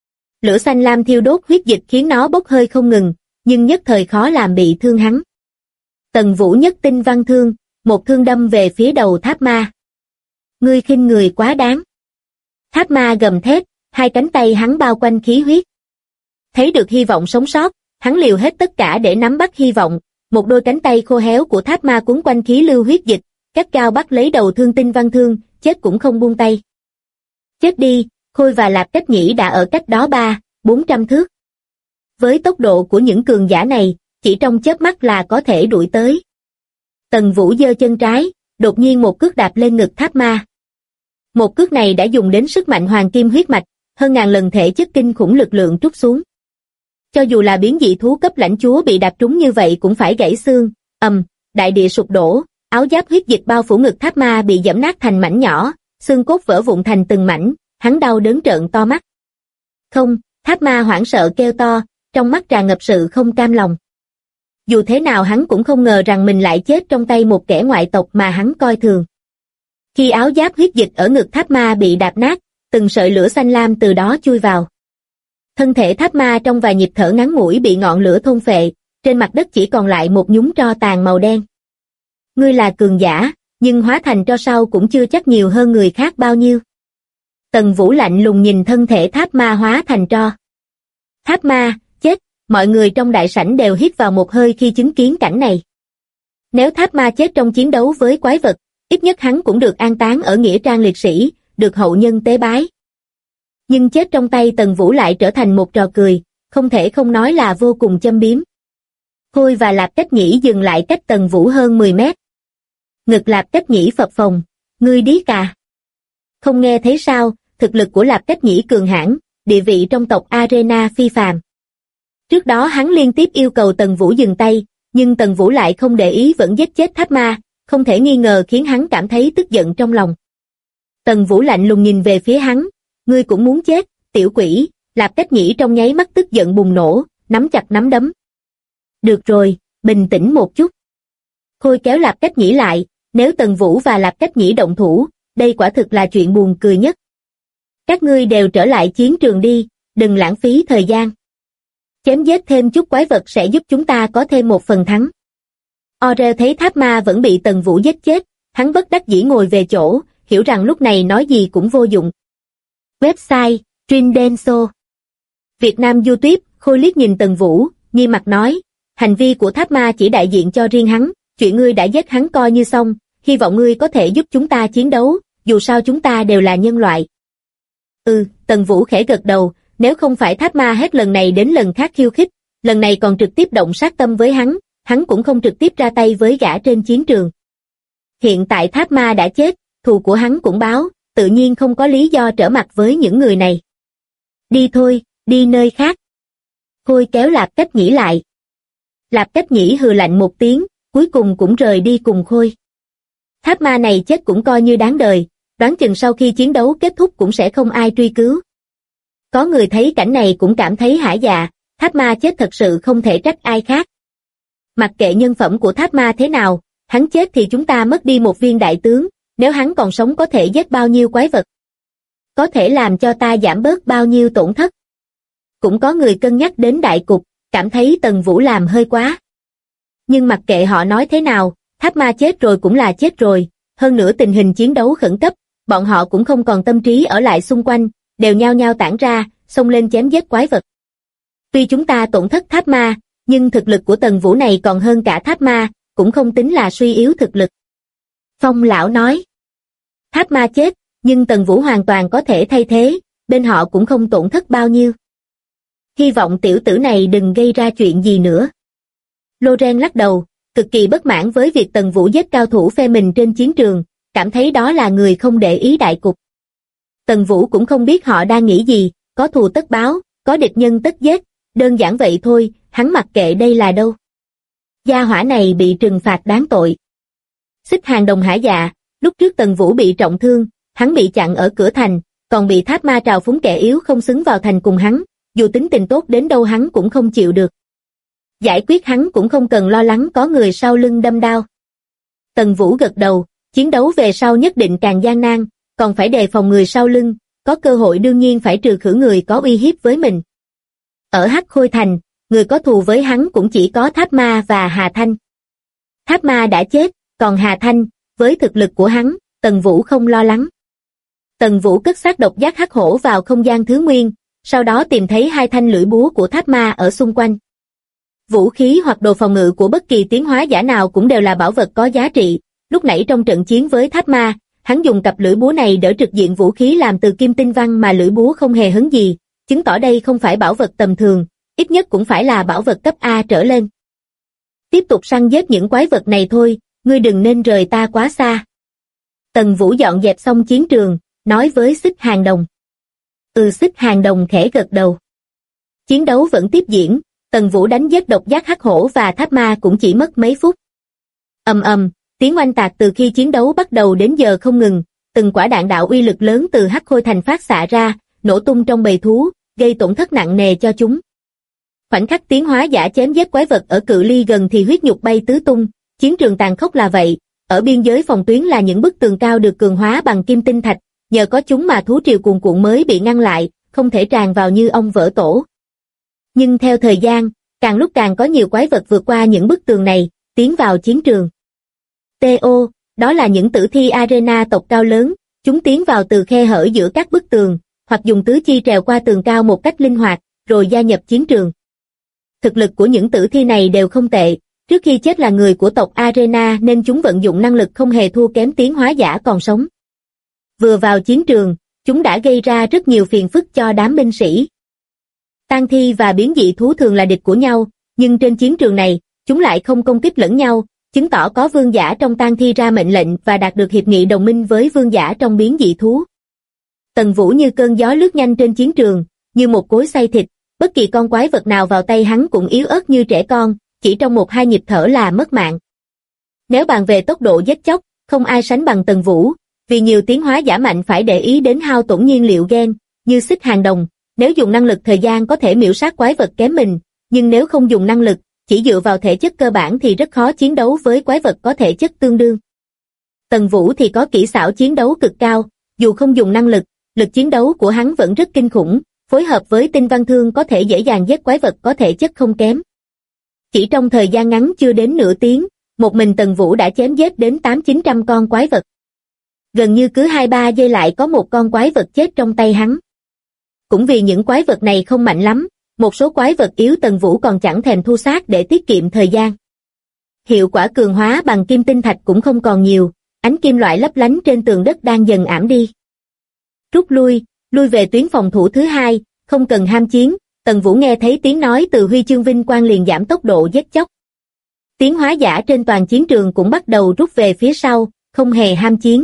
Lửa xanh lam thiêu đốt huyết dịch khiến nó bốc hơi không ngừng, nhưng nhất thời khó làm bị thương hắn. Tần Vũ nhất tinh văn thương, một thương đâm về phía đầu Tháp Ma. Ngươi khinh người quá đáng. Tháp Ma gầm thét, hai cánh tay hắn bao quanh khí huyết. Thấy được hy vọng sống sót, hắn liều hết tất cả để nắm bắt hy vọng, một đôi cánh tay khô héo của Tháp Ma cuốn quanh khí lưu huyết dịch, gắt gao bắt lấy đầu thương tinh văn thương, chết cũng không buông tay. Chết đi, Khôi và Lạp Cách Nhĩ đã ở cách đó 300-400 thước. Với tốc độ của những cường giả này, chỉ trong chớp mắt là có thể đuổi tới. Tần Vũ giơ chân trái, đột nhiên một cước đạp lên ngực Tháp Ma. Một cước này đã dùng đến sức mạnh hoàng kim huyết mạch, hơn ngàn lần thể chất kinh khủng lực lượng trút xuống. Cho dù là biến dị thú cấp lãnh chúa bị đạp trúng như vậy cũng phải gãy xương, đại địa sụp đổ, áo giáp huyết dịch bao phủ ngực Tháp Ma bị giẫm nát thành mảnh nhỏ, xương cốt vỡ vụn thành từng mảnh, hắn đau đớn trợn to mắt. Không, Tháp Ma hoảng sợ kêu to, trong mắt tràn ngập sự không cam lòng. Dù thế nào hắn cũng không ngờ rằng mình lại chết trong tay một kẻ ngoại tộc mà hắn coi thường. Khi áo giáp huyết dịch ở ngực Tháp Ma bị đạp nát, từng sợi lửa xanh lam từ đó chui vào. Thân thể Tháp Ma trong vài nhịp thở ngắn ngủi bị ngọn lửa thôn phệ, trên mặt đất chỉ còn lại một nhúm tro tàn màu đen. Ngươi là cường giả, nhưng hóa thành tro sau cũng chưa chắc nhiều hơn người khác bao nhiêu. Tần Vũ lạnh lùng nhìn thân thể Tháp Ma hóa thành tro. Tháp Ma, chết, mọi người trong đại sảnh đều hít vào một hơi khi chứng kiến cảnh này. Nếu Tháp Ma chết trong chiến đấu với quái vật, ít nhất hắn cũng được an táng ở nghĩa trang liệt sĩ, được hậu nhân tế bái. Nhưng chết trong tay Tần Vũ lại trở thành một trò cười, không thể không nói là vô cùng châm biếm. Khôi và Lạp Cách Nhĩ dừng lại cách Tần Vũ hơn 10 mét. Ngực Lạp Cách Nhĩ phập phồng, ngươi điếc à? Không nghe thấy sao, thực lực của Lạp Cách Nhĩ cường hãn, địa vị trong tộc Arena phi phàm. Trước đó hắn liên tiếp yêu cầu Tần Vũ dừng tay, nhưng Tần Vũ lại không để ý vẫn giết chết Tháp Ma, không thể nghi ngờ khiến hắn cảm thấy tức giận trong lòng. Tần Vũ lạnh lùng nhìn về phía hắn, ngươi cũng muốn chết, tiểu quỷ. Lạp Cách Nhĩ trong nháy mắt tức giận bùng nổ, nắm chặt nắm đấm. Được rồi, bình tĩnh một chút. Khôi kéo Lạp Cách Nhĩ lại, nếu Tần Vũ và Lạp Cách Nhĩ động thủ, đây quả thực là chuyện buồn cười nhất. Các ngươi đều trở lại chiến trường đi, đừng lãng phí thời gian. Chém giết thêm chút quái vật sẽ giúp chúng ta có thêm một phần thắng. Orel thấy Tháp Ma vẫn bị Tần Vũ giết chết, hắn bất đắc dĩ ngồi về chỗ, hiểu rằng lúc này nói gì cũng vô dụng. Website, Trindenso. Việt Nam YouTube, Khôi liếc nhìn Tần Vũ, nghiêm mặt nói, hành vi của Tháp Ma chỉ đại diện cho riêng hắn, chuyện ngươi đã giết hắn coi như xong, hy vọng ngươi có thể giúp chúng ta chiến đấu, dù sao chúng ta đều là nhân loại. Tần Vũ khẽ gật đầu, nếu không phải Tháp Ma hết lần này đến lần khác khiêu khích, lần này còn trực tiếp động sát tâm với hắn cũng không trực tiếp ra tay với gã trên chiến trường. Hiện tại Tháp Ma đã chết, thù của hắn cũng báo, tự nhiên không có lý do trở mặt với những người này. Đi thôi, đi nơi khác. Khôi kéo Lạp Cách Nhĩ lại. Lạp Cách Nhĩ hừ lạnh một tiếng, cuối cùng cũng rời đi cùng Khôi. Tháp Ma này chết cũng coi như đáng đời, đoán chừng sau khi chiến đấu kết thúc cũng sẽ không ai truy cứu. Có người thấy cảnh này cũng cảm thấy hả dạ, Tháp Ma chết thật sự không thể trách ai khác. Mặc kệ nhân phẩm của Tháp Ma thế nào, hắn chết thì chúng ta mất đi một viên đại tướng, nếu hắn còn sống có thể giết bao nhiêu quái vật. Có thể làm cho ta giảm bớt bao nhiêu tổn thất. Cũng có người cân nhắc đến đại cục, cảm thấy Tần Vũ làm hơi quá. Nhưng mặc kệ họ nói thế nào, Tháp Ma chết rồi cũng là chết rồi, hơn nữa tình hình chiến đấu khẩn cấp, bọn họ cũng không còn tâm trí ở lại xung quanh, đều nhao nhao tản ra, xông lên chém giết quái vật. Tuy chúng ta tổn thất Tháp Ma, nhưng thực lực của Tần Vũ này còn hơn cả Tháp Ma, cũng không tính là suy yếu thực lực. Phong lão nói, Tháp Ma chết, nhưng Tần Vũ hoàn toàn có thể thay thế, bên họ cũng không tổn thất bao nhiêu. Hy vọng tiểu tử này đừng gây ra chuyện gì nữa. Loren lắc đầu, cực kỳ bất mãn với việc Tần Vũ giết cao thủ phe mình trên chiến trường, cảm thấy đó là người không để ý đại cục. Tần Vũ cũng không biết họ đang nghĩ gì, có thù tất báo, có địch nhân tất giết, đơn giản vậy thôi, hắn mặc kệ đây là đâu. Gia hỏa này bị trừng phạt đáng tội. Xích Hàng Đồng hả dạ, lúc trước Tần Vũ bị trọng thương, hắn bị chặn ở cửa thành, còn bị Tháp Ma trào phúng kẻ yếu không xứng vào thành cùng hắn, dù tính tình tốt đến đâu hắn cũng không chịu được. Giải quyết hắn cũng không cần lo lắng có người sau lưng đâm đao. Tần Vũ gật đầu, chiến đấu về sau nhất định càng gian nan, còn phải đề phòng người sau lưng, có cơ hội đương nhiên phải trừ khử người có uy hiếp với mình. Ở Hắc Khôi Thành, người có thù với hắn cũng chỉ có Tháp Ma và Hà Thanh. Tháp ma đã chết, còn Hà Thanh, với thực lực của hắn, Tần Vũ không lo lắng. Tần Vũ cất xác độc giác hắc hổ vào không gian thứ nguyên, sau đó tìm thấy 2 thanh lưỡi búa của tháp ma ở xung quanh. Vũ khí hoặc đồ phòng ngự của bất kỳ tiến hóa giả nào cũng đều là bảo vật có giá trị. Lúc nãy trong trận chiến với tháp ma, hắn dùng cặp lưỡi búa này đỡ trực diện vũ khí làm từ kim tinh văn mà lưỡi búa không hề hấn gì, chứng tỏ đây không phải bảo vật tầm thường, ít nhất cũng phải là bảo vật cấp A trở lên. Tiếp tục săn giết những quái vật này thôi, ngươi đừng nên rời ta quá xa. Tần Vũ dọn dẹp xong chiến trường, nói với Xích Hàng Đồng. Xích Hàng Đồng khẽ gật đầu. Chiến đấu vẫn tiếp diễn, Tần Vũ đánh giết độc giác hắc hổ và tháp ma cũng chỉ mất mấy phút. Ầm ầm, tiếng oanh tạc từ khi chiến đấu bắt đầu đến giờ không ngừng, từng quả đạn đạo uy lực lớn từ hắc khôi thành phát xạ ra, nổ tung trong bầy thú, gây tổn thất nặng nề cho chúng. Khoảnh khắc tiến hóa giả chém giết quái vật ở cự ly gần thì huyết nhục bay tứ tung, chiến trường tàn khốc là vậy, ở biên giới phòng tuyến là những bức tường cao được cường hóa bằng kim tinh thạch, nhờ có chúng mà thú triều cuồn cuộn mới bị ngăn lại, không thể tràn vào như ong vỡ tổ. Nhưng theo thời gian, càng lúc càng có nhiều quái vật vượt qua những bức tường này, tiến vào chiến trường. TO, đó là những tử thi arena tộc cao lớn, chúng tiến vào từ khe hở giữa các bức tường, hoặc dùng tứ chi trèo qua tường cao một cách linh hoạt, rồi gia nhập chiến trường. Thực lực của những tử thi này đều không tệ, trước khi chết là người của tộc arena nên chúng vận dụng năng lực không hề thua kém tiến hóa giả còn sống. Vừa vào chiến trường, chúng đã gây ra rất nhiều phiền phức cho đám binh sĩ. Tang thi và biến dị thú thường là địch của nhau, nhưng trên chiến trường này, chúng lại không công kích lẫn nhau, chứng tỏ có vương giả trong tang thi ra mệnh lệnh và đạt được hiệp nghị đồng minh với vương giả trong biến dị thú. Tần Vũ như cơn gió lướt nhanh trên chiến trường, như một cối xay thịt, bất kỳ con quái vật nào vào tay hắn cũng yếu ớt như trẻ con, chỉ trong 1-2 nhịp thở là mất mạng. Nếu bàn về tốc độ giết chóc, không ai sánh bằng Tần Vũ, vì nhiều tiến hóa giả mạnh phải để ý đến hao tổn nhiên liệu gen, như Xích Hàng Đồng, nếu dùng năng lực thời gian có thể miểu sát quái vật kém mình, nhưng nếu không dùng năng lực, chỉ dựa vào thể chất cơ bản thì rất khó chiến đấu với quái vật có thể chất tương đương. Tần Vũ thì có kỹ xảo chiến đấu cực cao, dù không dùng năng lực, lực chiến đấu của hắn vẫn rất kinh khủng, phối hợp với tinh văn thương có thể dễ dàng giết quái vật có thể chất không kém. Chỉ trong thời gian ngắn chưa đến nửa tiếng, một mình Tần Vũ đã chém giết đến 800-900 con quái vật. Gần như cứ 2-3 giây lại có một con quái vật chết trong tay hắn. Cũng vì những quái vật này không mạnh lắm, một số quái vật yếu Tần Vũ còn chẳng thèm thu xác để tiết kiệm thời gian. Hiệu quả cường hóa bằng kim tinh thạch cũng không còn nhiều, ánh kim loại lấp lánh trên tường đất đang dần ảm đi. Rút lui về tuyến phòng thủ thứ 2, không cần ham chiến, Tần Vũ nghe thấy tiếng nói từ huy chương vinh quang liền giảm tốc độ giết chóc. Tiến hóa giả trên toàn chiến trường cũng bắt đầu rút về phía sau, không hề ham chiến.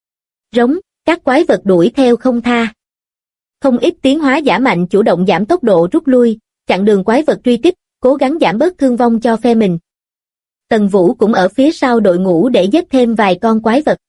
Rống, các quái vật đuổi theo không tha. Không ít tiến hóa giả mạnh chủ động giảm tốc độ rút lui, chặn đường quái vật truy kích, cố gắng giảm bớt thương vong cho phe mình. Tần Vũ cũng ở phía sau đội ngũ để giết thêm vài con quái vật.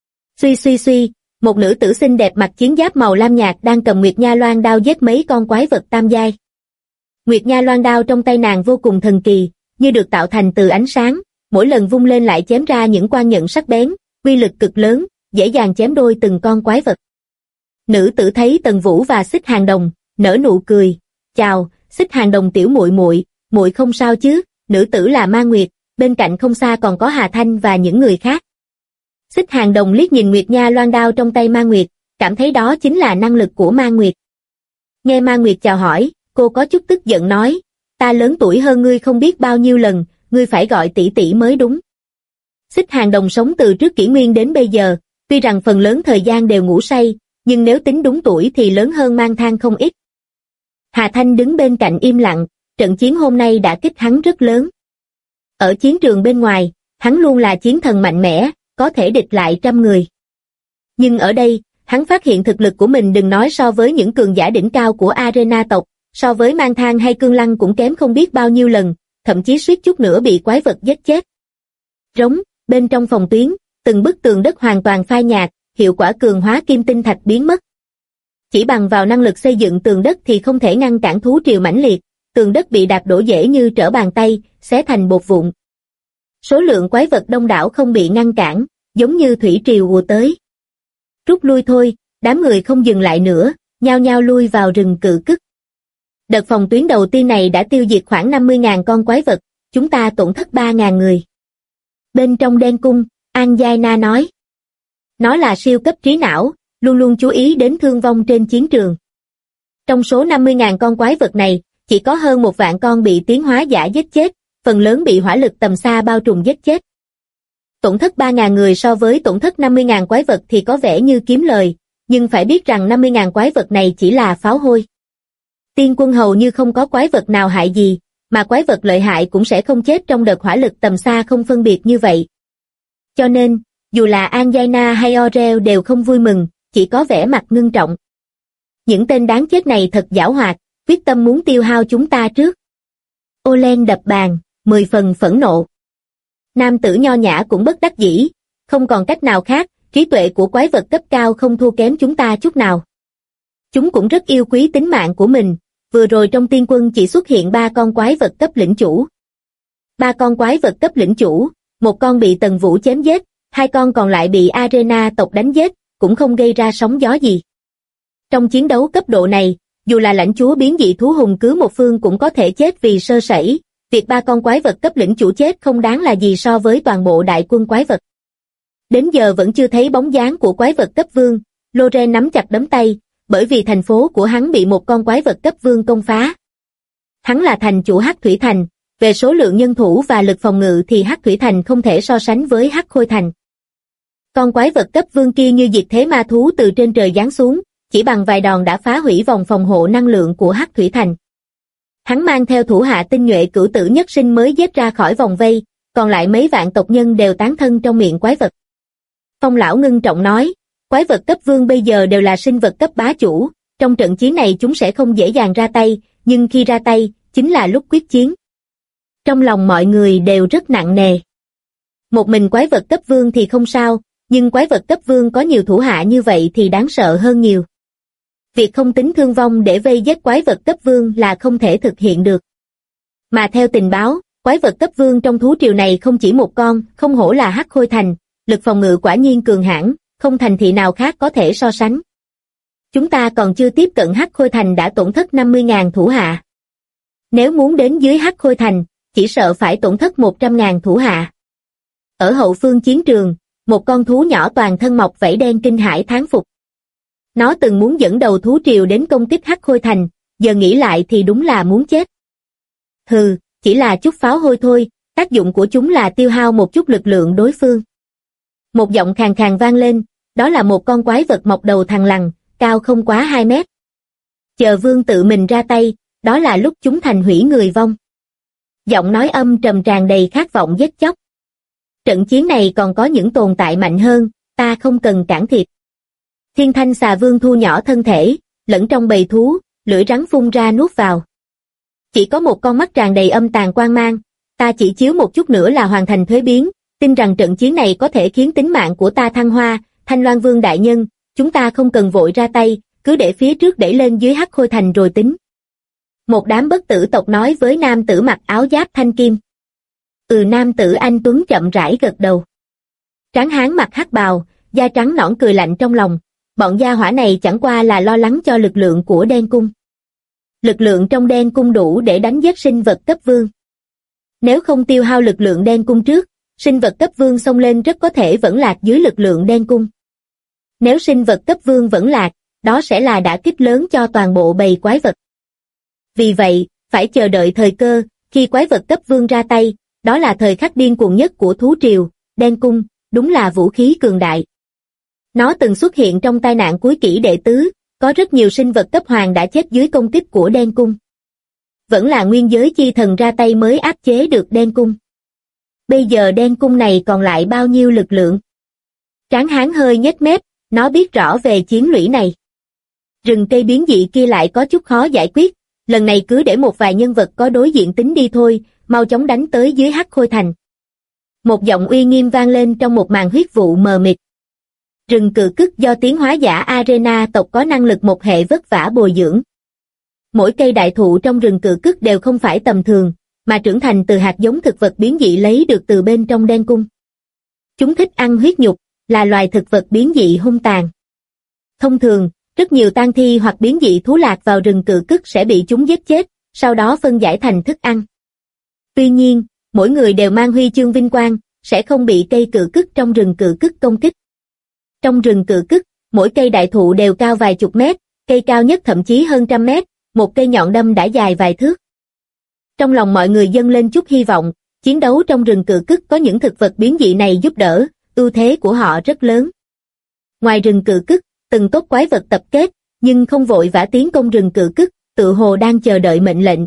Suy, một nữ tử xinh đẹp mặc chiến giáp màu lam nhạt đang cầm Nguyệt Nha Loan đao giết mấy con quái vật tam giai. Nguyệt Nha Loan đao trong tay nàng vô cùng thần kỳ, như được tạo thành từ ánh sáng, mỗi lần vung lên lại chém ra những quan nhận sắc bén, uy lực cực lớn, dễ dàng chém đôi từng con quái vật. Nữ tử thấy Tần Vũ và Xích Hàng Đồng, nở nụ cười. Chào, Xích Hàng Đồng tiểu muội, muội không sao chứ? Nữ tử là Ma Nguyệt, bên cạnh không xa còn có Hà Thanh và những người khác. Xích Hàng Đồng liếc nhìn Nguyệt Nha Loan đao trong tay Ma Nguyệt, cảm thấy đó chính là năng lực của Ma Nguyệt. Nghe Ma Nguyệt chào hỏi, cô có chút tức giận nói, ta lớn tuổi hơn ngươi không biết bao nhiêu lần, ngươi phải gọi tỷ tỷ mới đúng. Xích Hàng Đồng sống từ trước kỷ nguyên đến bây giờ, tuy rằng phần lớn thời gian đều ngủ say, nhưng nếu tính đúng tuổi thì lớn hơn mang thang không ít. Hà Thanh đứng bên cạnh im lặng, trận chiến hôm nay đã kích hắn rất lớn. Ở chiến trường bên ngoài, hắn luôn là chiến thần mạnh mẽ, có thể địch lại trăm người. Nhưng ở đây, hắn phát hiện thực lực của mình đừng nói so với những cường giả đỉnh cao của arena tộc, so với mang thang hay cương lăng cũng kém không biết bao nhiêu lần, thậm chí suýt chút nữa bị quái vật giết chết. Rống, bên trong phòng tuyến, từng bức tường đất hoàn toàn phai nhạt, hiệu quả cường hóa kim tinh thạch biến mất. Chỉ bằng vào năng lực xây dựng tường đất thì không thể ngăn cản thú triều mãnh liệt, tường đất bị đạp đổ dễ như trở bàn tay, xé thành bột vụn. Số lượng quái vật đông đảo không bị ngăn cản, giống như thủy triều ùa tới. Rút lui thôi, đám người không dừng lại nữa, nhao nhao lui vào rừng Cự Cức. Đợt phòng tuyến đầu tiên này đã tiêu diệt khoảng 50.000 con quái vật, chúng ta tổn thất 3.000 người. Bên trong đen cung, An Giai Na nói. Nó là siêu cấp trí não, luôn luôn chú ý đến thương vong trên chiến trường. Trong số 50.000 con quái vật này, chỉ có hơn 1 vạn con bị tiến hóa giả giết chết, phần lớn bị hỏa lực tầm xa bao trùm giết chết. Tổn thất 3.000 người so với tổn thất 50.000 quái vật thì có vẻ như kiếm lời, nhưng phải biết rằng 50.000 quái vật này chỉ là pháo hôi. Tiên quân hầu như không có quái vật nào hại gì, mà quái vật lợi hại cũng sẽ không chết trong đợt hỏa lực tầm xa không phân biệt như vậy. Cho nên, dù là An Giai Na hay Orel đều không vui mừng, chỉ có vẻ mặt ngưng trọng. Những tên đáng chết này thật giảo hoạt, quyết tâm muốn tiêu hao chúng ta trước. Olen đập bàn, 10 phần phẫn nộ. Nam tử nho nhã cũng bất đắc dĩ, không còn cách nào khác, trí tuệ của quái vật cấp cao không thua kém chúng ta chút nào. Chúng cũng rất yêu quý tính mạng của mình, vừa rồi trong tiên quân chỉ xuất hiện 3 con quái vật cấp lĩnh chủ. 3 con quái vật cấp lĩnh chủ, 1 con bị Tần Vũ chém giết, 2 con còn lại bị Arena tộc đánh giết, cũng không gây ra sóng gió gì. Trong chiến đấu cấp độ này, dù là lãnh chúa biến dị thú hùng cứ một phương cũng có thể chết vì sơ sẩy, việc 3 con quái vật cấp lĩnh chủ chết không đáng là gì so với toàn bộ đại quân quái vật. Đến giờ vẫn chưa thấy bóng dáng của quái vật cấp vương, Loren nắm chặt đấm tay, bởi vì thành phố của hắn bị một con quái vật cấp vương công phá. Hắn là thành chủ Hắc Thủy Thành, về số lượng nhân thủ và lực phòng ngự thì Hắc Thủy Thành không thể so sánh với Hắc Khôi Thành. Con quái vật cấp vương kia như diệt thế ma thú từ trên trời giáng xuống, chỉ bằng vài đòn đã phá hủy vòng phòng hộ năng lượng của Hắc Thủy Thành. Hắn mang theo thủ hạ tinh nhuệ cửu tử nhất sinh mới giết ra khỏi vòng vây, còn lại mấy vạn tộc nhân đều tán thân trong miệng quái vật. Phong lão ngưng trọng nói, quái vật cấp vương bây giờ đều là sinh vật cấp bá chủ, trong trận chiến này chúng sẽ không dễ dàng ra tay, nhưng khi ra tay, chính là lúc quyết chiến. Trong lòng mọi người đều rất nặng nề. Một mình quái vật cấp vương thì không sao, nhưng quái vật cấp vương có nhiều thủ hạ như vậy thì đáng sợ hơn nhiều. Việc không tính thương vong để vây giết quái vật cấp vương là không thể thực hiện được. Mà theo tình báo, quái vật cấp vương trong thú triều này không chỉ một con, không hổ là Hắc Khôi Thành, lực phòng ngự quả nhiên cường hãn, không thành thị nào khác có thể so sánh. Chúng ta còn chưa tiếp cận Hắc Khôi Thành đã tổn thất 50.000 thủ hạ. Nếu muốn đến dưới Hắc Khôi Thành, chỉ sợ phải tổn thất 100.000 thủ hạ. Ở hậu phương chiến trường, một con thú nhỏ toàn thân mọc vảy đen kinh hãi thán phục. Nó từng muốn dẫn đầu thú triều đến công kích Hắc Khôi Thành, giờ nghĩ lại thì đúng là muốn chết. Hừ, chỉ là chút pháo hôi thôi, tác dụng của chúng là tiêu hao một chút lực lượng đối phương. Một giọng khàn khàn vang lên, đó là một con quái vật mọc đầu thằn lằn, cao không quá 2 mét. Chờ vương tự mình ra tay, đó là lúc chúng thành hủy người vong. Giọng nói âm trầm tràn đầy khát vọng giết chóc. Trận chiến này còn có những tồn tại mạnh hơn, ta không cần cản thiệp. Thiên thanh xà vương thu nhỏ thân thể, lẫn trong bầy thú, lưỡi rắn phun ra nuốt vào. Chỉ có một con mắt tràn đầy âm tàn quang mang, ta chỉ chiếu một chút nữa là hoàn thành thuế biến, tin rằng trận chiến này có thể khiến tính mạng của ta thăng hoa. Thanh Loan Vương đại nhân, chúng ta không cần vội ra tay, cứ để phía trước đẩy lên dưới Hắc Khôi Thành rồi tính. Một đám bất tử tộc nói với nam tử mặc áo giáp thanh kim. Nam tử anh tuấn chậm rãi gật đầu. Tráng hán mặc hắc bào, da trắng nõn cười lạnh trong lòng, bọn gia hỏa này chẳng qua là lo lắng cho lực lượng của đen cung. Lực lượng trong đen cung đủ để đánh giết sinh vật cấp vương. Nếu không tiêu hao lực lượng đen cung trước, sinh vật cấp vương xông lên rất có thể vẫn lạc dưới lực lượng đen cung. Nếu sinh vật cấp vương vẫn lạc, đó sẽ là đả kích lớn cho toàn bộ bầy quái vật. Vì vậy, phải chờ đợi thời cơ, khi quái vật cấp vương ra tay, đó là thời khắc điên cuồng nhất của thú triều, đen cung, đúng là vũ khí cường đại. Nó từng xuất hiện trong tai nạn cuối kỷ đệ tứ, có rất nhiều sinh vật cấp hoàng đã chết dưới công kích của đen cung. Vẫn là nguyên giới chi thần ra tay mới áp chế được đen cung. Bây giờ đen cung này còn lại bao nhiêu lực lượng? Tráng hán hơi nhếch mép, nó biết rõ về chiến lũy này. Rừng cây biến dị kia lại có chút khó giải quyết, lần này cứ để một vài nhân vật có đối diện tính đi thôi, mau chóng đánh tới dưới Hắc Khôi Thành. Một giọng uy nghiêm vang lên trong một màn huyết vụ mờ mịt. Rừng cự cức do tiến hóa giả Arena tộc có năng lực một hệ vất vả bồi dưỡng. Mỗi cây đại thụ trong rừng cự cức đều không phải tầm thường, mà trưởng thành từ hạt giống thực vật biến dị lấy được từ bên trong đen cung. Chúng thích ăn huyết nhục, là loài thực vật biến dị hung tàn. Thông thường, rất nhiều tang thi hoặc biến dị thú lạc vào rừng cự cức sẽ bị chúng giết chết, sau đó phân giải thành thức ăn. Tuy nhiên, mỗi người đều mang huy chương vinh quang, sẽ không bị cây cự cức trong rừng cự cức công kích. Trong rừng cự cức, mỗi cây đại thụ đều cao vài chục mét, cây cao nhất thậm chí hơn trăm mét, một cây nhọn đâm đã dài vài thước. Trong lòng mọi người dâng lên chút hy vọng, chiến đấu trong rừng cự cức có những thực vật biến dị này giúp đỡ, ưu thế của họ rất lớn. Ngoài rừng cự cức, từng tốp quái vật tập kết, nhưng không vội vã tiến công rừng cự cức, tự hồ đang chờ đợi mệnh lệnh.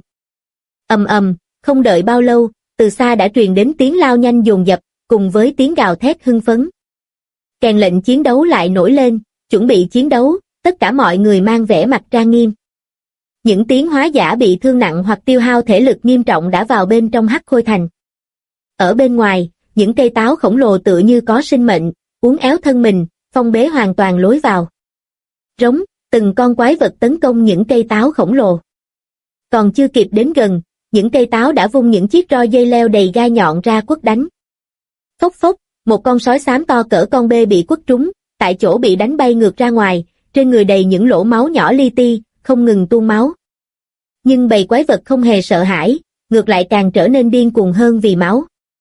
Ầm ầm, không đợi bao lâu, từ xa đã truyền đến tiếng lao nhanh dồn dập, cùng với tiếng gào thét hưng phấn. Kèn lệnh chiến đấu lại nổi lên, chuẩn bị chiến đấu, tất cả mọi người mang vẻ mặt trang nghiêm. Những tiến hóa giả bị thương nặng hoặc tiêu hao thể lực nghiêm trọng đã vào bên trong Hắc Khôi Thành. Ở bên ngoài, những cây táo khổng lồ tựa như có sinh mệnh, uốn éo thân mình, phong bế hoàn toàn lối vào. Rống, từng con quái vật tấn công những cây táo khổng lồ. Còn chưa kịp đến gần, những cây táo đã vung những chiếc roi dây leo đầy gai nhọn ra quất đánh. Phốc phốc, một con sói xám to cỡ con bê bị quất trúng, tại chỗ bị đánh bay ngược ra ngoài, trên người đầy những lỗ máu nhỏ li ti, không ngừng tuôn máu. Nhưng bầy quái vật không hề sợ hãi, ngược lại càng trở nên điên cuồng hơn vì máu.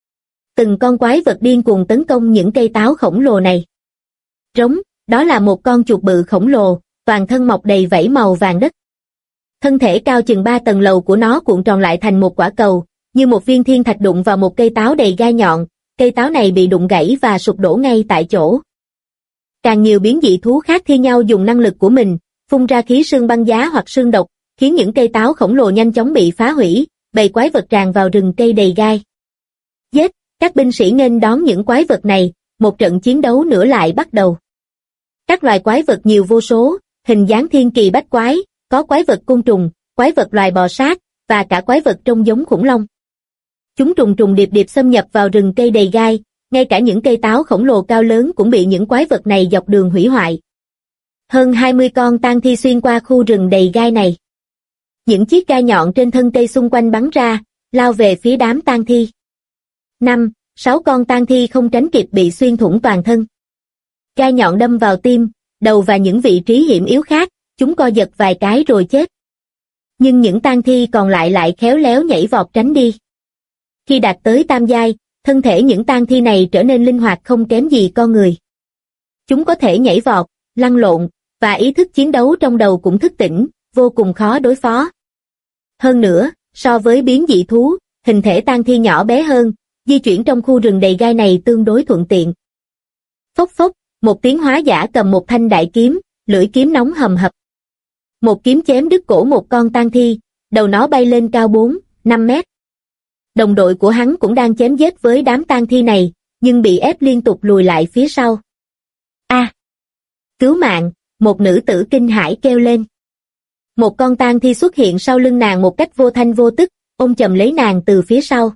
Từng con quái vật điên cuồng tấn công những cây táo khổng lồ này. Rống, đó là một con chuột bự khổng lồ, toàn thân mọc đầy vảy màu vàng đất. Thân thể cao chừng 3 tầng lầu của nó cuộn tròn lại thành một quả cầu, như một viên thiên thạch đụng vào một cây táo đầy gai nhọn, cây táo này bị đụng gãy và sụp đổ ngay tại chỗ. Càng nhiều biến dị thú khác thi nhau dùng năng lực của mình, phun ra khí sương băng giá hoặc sương độc, khiến những cây táo khổng lồ nhanh chóng bị phá hủy, bầy quái vật tràn vào rừng cây đầy gai. Giết, các binh sĩ nghênh đón những quái vật này, một trận chiến đấu nữa lại bắt đầu. Các loài quái vật nhiều vô số, hình dáng thiên kỳ bách quái, có quái vật côn trùng, quái vật loài bò sát, và cả quái vật trông giống khủng long. Chúng trùng trùng điệp điệp xâm nhập vào rừng cây đầy gai, ngay cả những cây táo khổng lồ cao lớn cũng bị những quái vật này dọc đường hủy hoại. Hơn 20 con tang thi xuyên qua khu rừng đầy gai này. Những chiếc gai nhọn trên thân cây xung quanh bắn ra, lao về phía đám tang thi. 5-6 con tang thi không tránh kịp bị xuyên thủng toàn thân. Gai nhọn đâm vào tim, đầu và những vị trí hiểm yếu khác, chúng co giật vài cái rồi chết. Nhưng những tang thi còn lại khéo léo nhảy vọt tránh đi. Khi đạt tới tam giai, thân thể những tang thi này trở nên linh hoạt không kém gì con người. Chúng có thể nhảy vọt, lăn lộn, và ý thức chiến đấu trong đầu cũng thức tỉnh, vô cùng khó đối phó. Hơn nữa, so với biến dị thú, hình thể tang thi nhỏ bé hơn, di chuyển trong khu rừng đầy gai này tương đối thuận tiện. Phốc phốc, một tiến hóa giả cầm một thanh đại kiếm, lưỡi kiếm nóng hầm hập. Một kiếm chém đứt cổ một con tang thi, đầu nó bay lên cao 4-5 mét. Đồng đội của hắn cũng đang chém giết với đám tang thi này, nhưng bị ép liên tục lùi lại phía sau. A! Cứu mạng! Một nữ tử kinh hãi kêu lên. Một con tang thi xuất hiện sau lưng nàng một cách vô thanh vô tức, ôm chầm lấy nàng từ phía sau.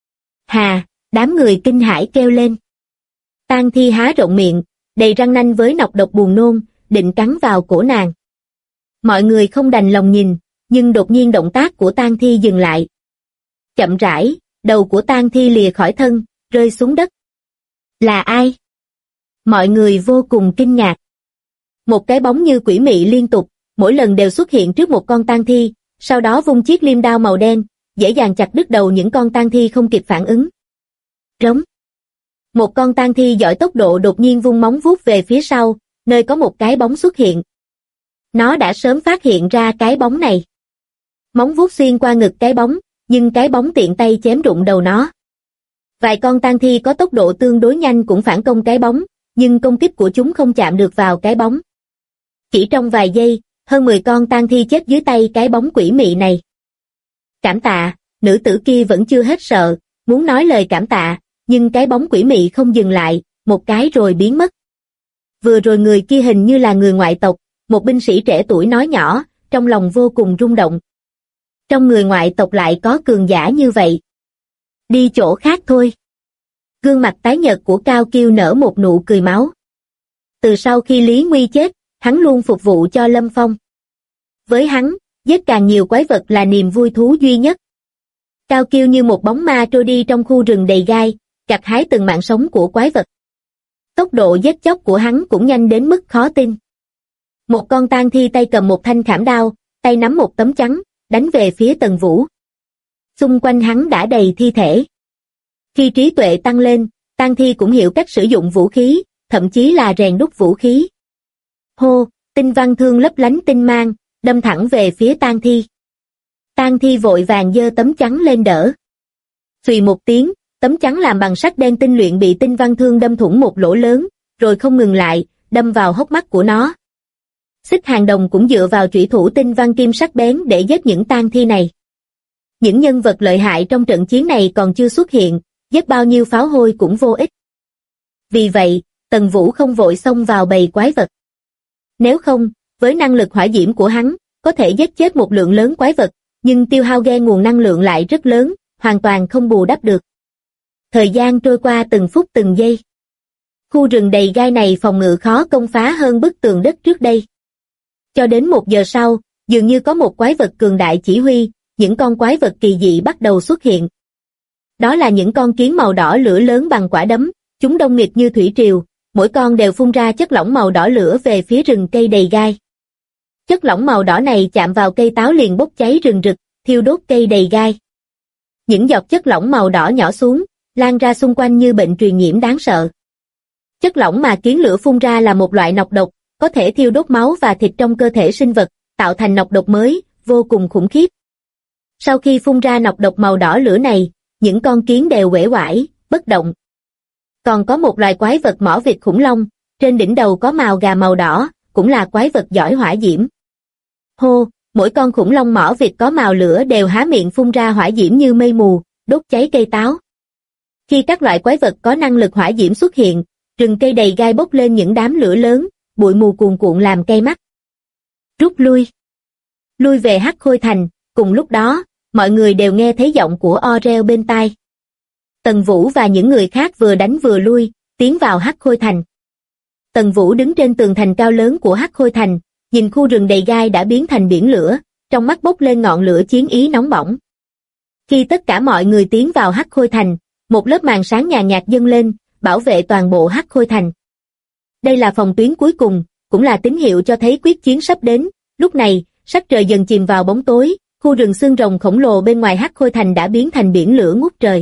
Hà! Đám người kinh hãi kêu lên. Tang thi há rộng miệng, đầy răng nanh với nọc độc buồn nôn, định cắn vào cổ nàng. Mọi người không đành lòng nhìn, nhưng đột nhiên động tác của tang thi dừng lại. Chậm rãi, đầu của tang thi lìa khỏi thân, rơi xuống đất. Là ai? Mọi người vô cùng kinh ngạc. Một cái bóng như quỷ mị liên tục, mỗi lần đều xuất hiện trước một con tang thi, sau đó vung chiếc liêm đao màu đen, dễ dàng chặt đứt đầu những con tang thi không kịp phản ứng. Rống. Một con tang thi giỏi tốc độ đột nhiên vung móng vuốt về phía sau, nơi có một cái bóng xuất hiện. Nó đã sớm phát hiện ra cái bóng này. Móng vuốt xuyên qua ngực cái bóng, nhưng cái bóng tiện tay chém rụng đầu nó. Vài con tang thi có tốc độ tương đối nhanh cũng phản công cái bóng, nhưng công kích của chúng không chạm được vào cái bóng. Chỉ trong vài giây, hơn 10 con tang thi chết dưới tay cái bóng quỷ mị này. Cảm tạ, nữ tử kia vẫn chưa hết sợ, muốn nói lời cảm tạ, nhưng cái bóng quỷ mị không dừng lại, một cái rồi biến mất. Vừa rồi người kia hình như là người ngoại tộc, một binh sĩ trẻ tuổi nói nhỏ, trong lòng vô cùng rung động. Trong người ngoại tộc lại có cường giả như vậy. Đi chỗ khác thôi. Gương mặt tái nhợt của Cao Kiêu nở một nụ cười máu. Từ sau khi Lý Nguy chết, hắn luôn phục vụ cho Lâm Phong. Với hắn, giết càng nhiều quái vật là niềm vui thú duy nhất. Cao Kiêu như một bóng ma trôi đi trong khu rừng đầy gai, gặt hái từng mạng sống của quái vật. Tốc độ giết chóc của hắn cũng nhanh đến mức khó tin. Một con tang thi tay cầm một thanh khảm đao, tay nắm một tấm chắn, đánh về phía Tần Vũ. Xung quanh hắn đã đầy thi thể. Khi trí tuệ tăng lên, tang thi cũng hiểu cách sử dụng vũ khí, thậm chí là rèn đúc vũ khí. Hô, tinh văn thương lấp lánh tinh mang, đâm thẳng về phía tang thi. Tang thi vội vàng giơ tấm chắn lên đỡ. Xùy một tiếng, tấm chắn làm bằng sắt đen tinh luyện bị tinh văn thương đâm thủng một lỗ lớn, rồi không ngừng lại, đâm vào hốc mắt của nó. Xích Hàng Đồng cũng dựa vào trủy thủ tinh văn kim sắc bén để giết những tang thi này. Những nhân vật lợi hại trong trận chiến này còn chưa xuất hiện, giết bao nhiêu pháo hôi cũng vô ích. Vì vậy, Tần Vũ không vội xông vào bầy quái vật. Nếu không, với năng lực hỏa diễm của hắn, có thể giết chết một lượng lớn quái vật, nhưng tiêu hao ghe nguồn năng lượng lại rất lớn, hoàn toàn không bù đắp được. Thời gian trôi qua từng phút từng giây. Khu rừng đầy gai này phòng ngự khó công phá hơn bức tường đất trước đây. Cho đến 1 giờ sau, dường như có một quái vật cường đại chỉ huy, những con quái vật kỳ dị bắt đầu xuất hiện. Đó là những con kiến màu đỏ lửa lớn bằng quả đấm, chúng đông nghịt như thủy triều, mỗi con đều phun ra chất lỏng màu đỏ lửa về phía rừng cây đầy gai. Chất lỏng màu đỏ này chạm vào cây táo liền bốc cháy rừng rực, thiêu đốt cây đầy gai. Những giọt chất lỏng màu đỏ nhỏ xuống, lan ra xung quanh như bệnh truyền nhiễm đáng sợ. Chất lỏng mà kiến lửa phun ra là một loại nọc độc, có thể thiêu đốt máu và thịt trong cơ thể sinh vật, tạo thành nọc độc mới, vô cùng khủng khiếp. Sau khi phun ra nọc độc màu đỏ lửa này, những con kiến đều uể oải, bất động. Còn có một loài quái vật mỏ vịt khủng long, trên đỉnh đầu có mào gà màu đỏ, cũng là quái vật giỏi hỏa diễm. Hô, mỗi con khủng long mỏ vịt có mào lửa đều há miệng phun ra hỏa diễm như mây mù, đốt cháy cây táo. Khi các loại quái vật có năng lực hỏa diễm xuất hiện, rừng cây đầy gai bốc lên những đám lửa lớn, bụi mù cuồn cuộn làm cay mắt. Rút lui. Lui về Hắc Khôi Thành, cùng lúc đó, mọi người đều nghe thấy giọng của Orel bên tai. Tần Vũ và những người khác vừa đánh vừa lui, tiến vào Hắc Khôi Thành. Tần Vũ đứng trên tường thành cao lớn của Hắc Khôi Thành, nhìn khu rừng đầy gai đã biến thành biển lửa, trong mắt bốc lên ngọn lửa chiến ý nóng bỏng. Khi tất cả mọi người tiến vào Hắc Khôi Thành, một lớp màn sáng nhàn nhạt dâng lên, bảo vệ toàn bộ Hắc Khôi Thành. Đây là phòng tuyến cuối cùng, cũng là tín hiệu cho thấy quyết chiến sắp đến. Lúc này, sắc trời dần chìm vào bóng tối, khu rừng xương rồng khổng lồ bên ngoài Hắc Khôi Thành đã biến thành biển lửa ngút trời.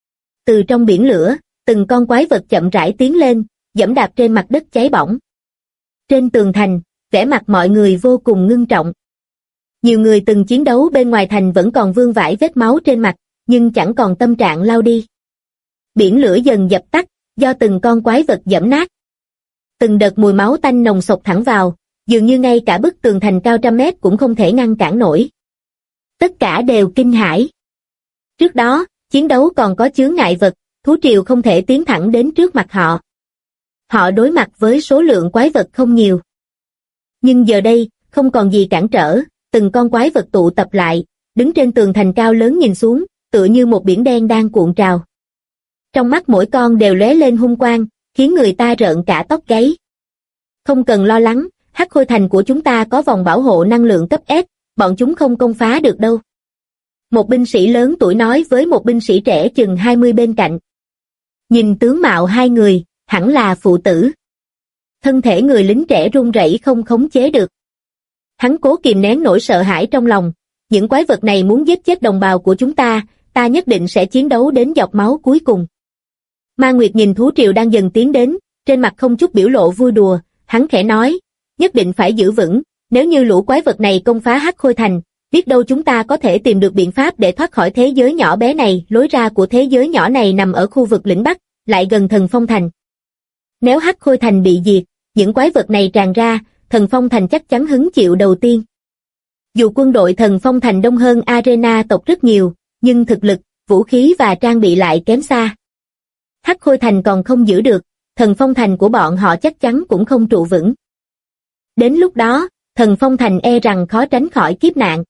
Từ trong biển lửa, từng con quái vật chậm rãi tiến lên, giẫm đạp trên mặt đất cháy bỏng. Trên tường thành, vẻ mặt mọi người vô cùng ngưng trọng. Nhiều người từng chiến đấu bên ngoài thành vẫn còn vương vãi vết máu trên mặt, nhưng chẳng còn tâm trạng lao đi. Biển lửa dần dập tắt, do từng con quái vật giẫm nát. Từng đợt mùi máu tanh nồng sộc thẳng vào, dường như ngay cả bức tường thành cao trăm mét cũng không thể ngăn cản nổi. Tất cả đều kinh hãi. Trước đó, chiến đấu còn có chướng ngại vật, thú triều không thể tiến thẳng đến trước mặt họ. Họ đối mặt với số lượng quái vật không nhiều. Nhưng giờ đây, không còn gì cản trở, từng con quái vật tụ tập lại, đứng trên tường thành cao lớn nhìn xuống, tựa như một biển đen đang cuộn trào. Trong mắt mỗi con đều lóe lên hung quang, khiến người ta rợn cả tóc gáy. Không cần lo lắng, Hắc Khôi Thành của chúng ta có vòng bảo hộ năng lượng cấp S, bọn chúng không công phá được đâu. Một binh sĩ lớn tuổi nói với một binh sĩ trẻ chừng 20 bên cạnh. Nhìn tướng mạo hai người, hẳn là phụ tử. Thân thể người lính trẻ run rẩy không khống chế được. Hắn cố kìm nén nỗi sợ hãi trong lòng, những quái vật này muốn giết chết đồng bào của chúng ta, ta nhất định sẽ chiến đấu đến giọt máu cuối cùng. Ma Nguyệt nhìn thú triều đang dần tiến đến, trên mặt không chút biểu lộ vui đùa, hắn khẽ nói, nhất định phải giữ vững, nếu như lũ quái vật này công phá Hắc Khôi Thành, biết đâu chúng ta có thể tìm được biện pháp để thoát khỏi thế giới nhỏ bé này. Lối ra của thế giới nhỏ này nằm ở khu vực lĩnh Bắc, lại gần Thần Phong Thành. Nếu Hắc Khôi Thành bị diệt, những quái vật này tràn ra, Thần Phong Thành chắc chắn hứng chịu đầu tiên. Dù quân đội Thần Phong Thành đông hơn Arena tộc rất nhiều, nhưng thực lực, vũ khí và trang bị lại kém xa. Hắc Khôi Thành còn không giữ được, Thần Phong Thành của bọn họ chắc chắn cũng không trụ vững. Đến lúc đó, Thần Phong Thành e rằng khó tránh khỏi kiếp nạn.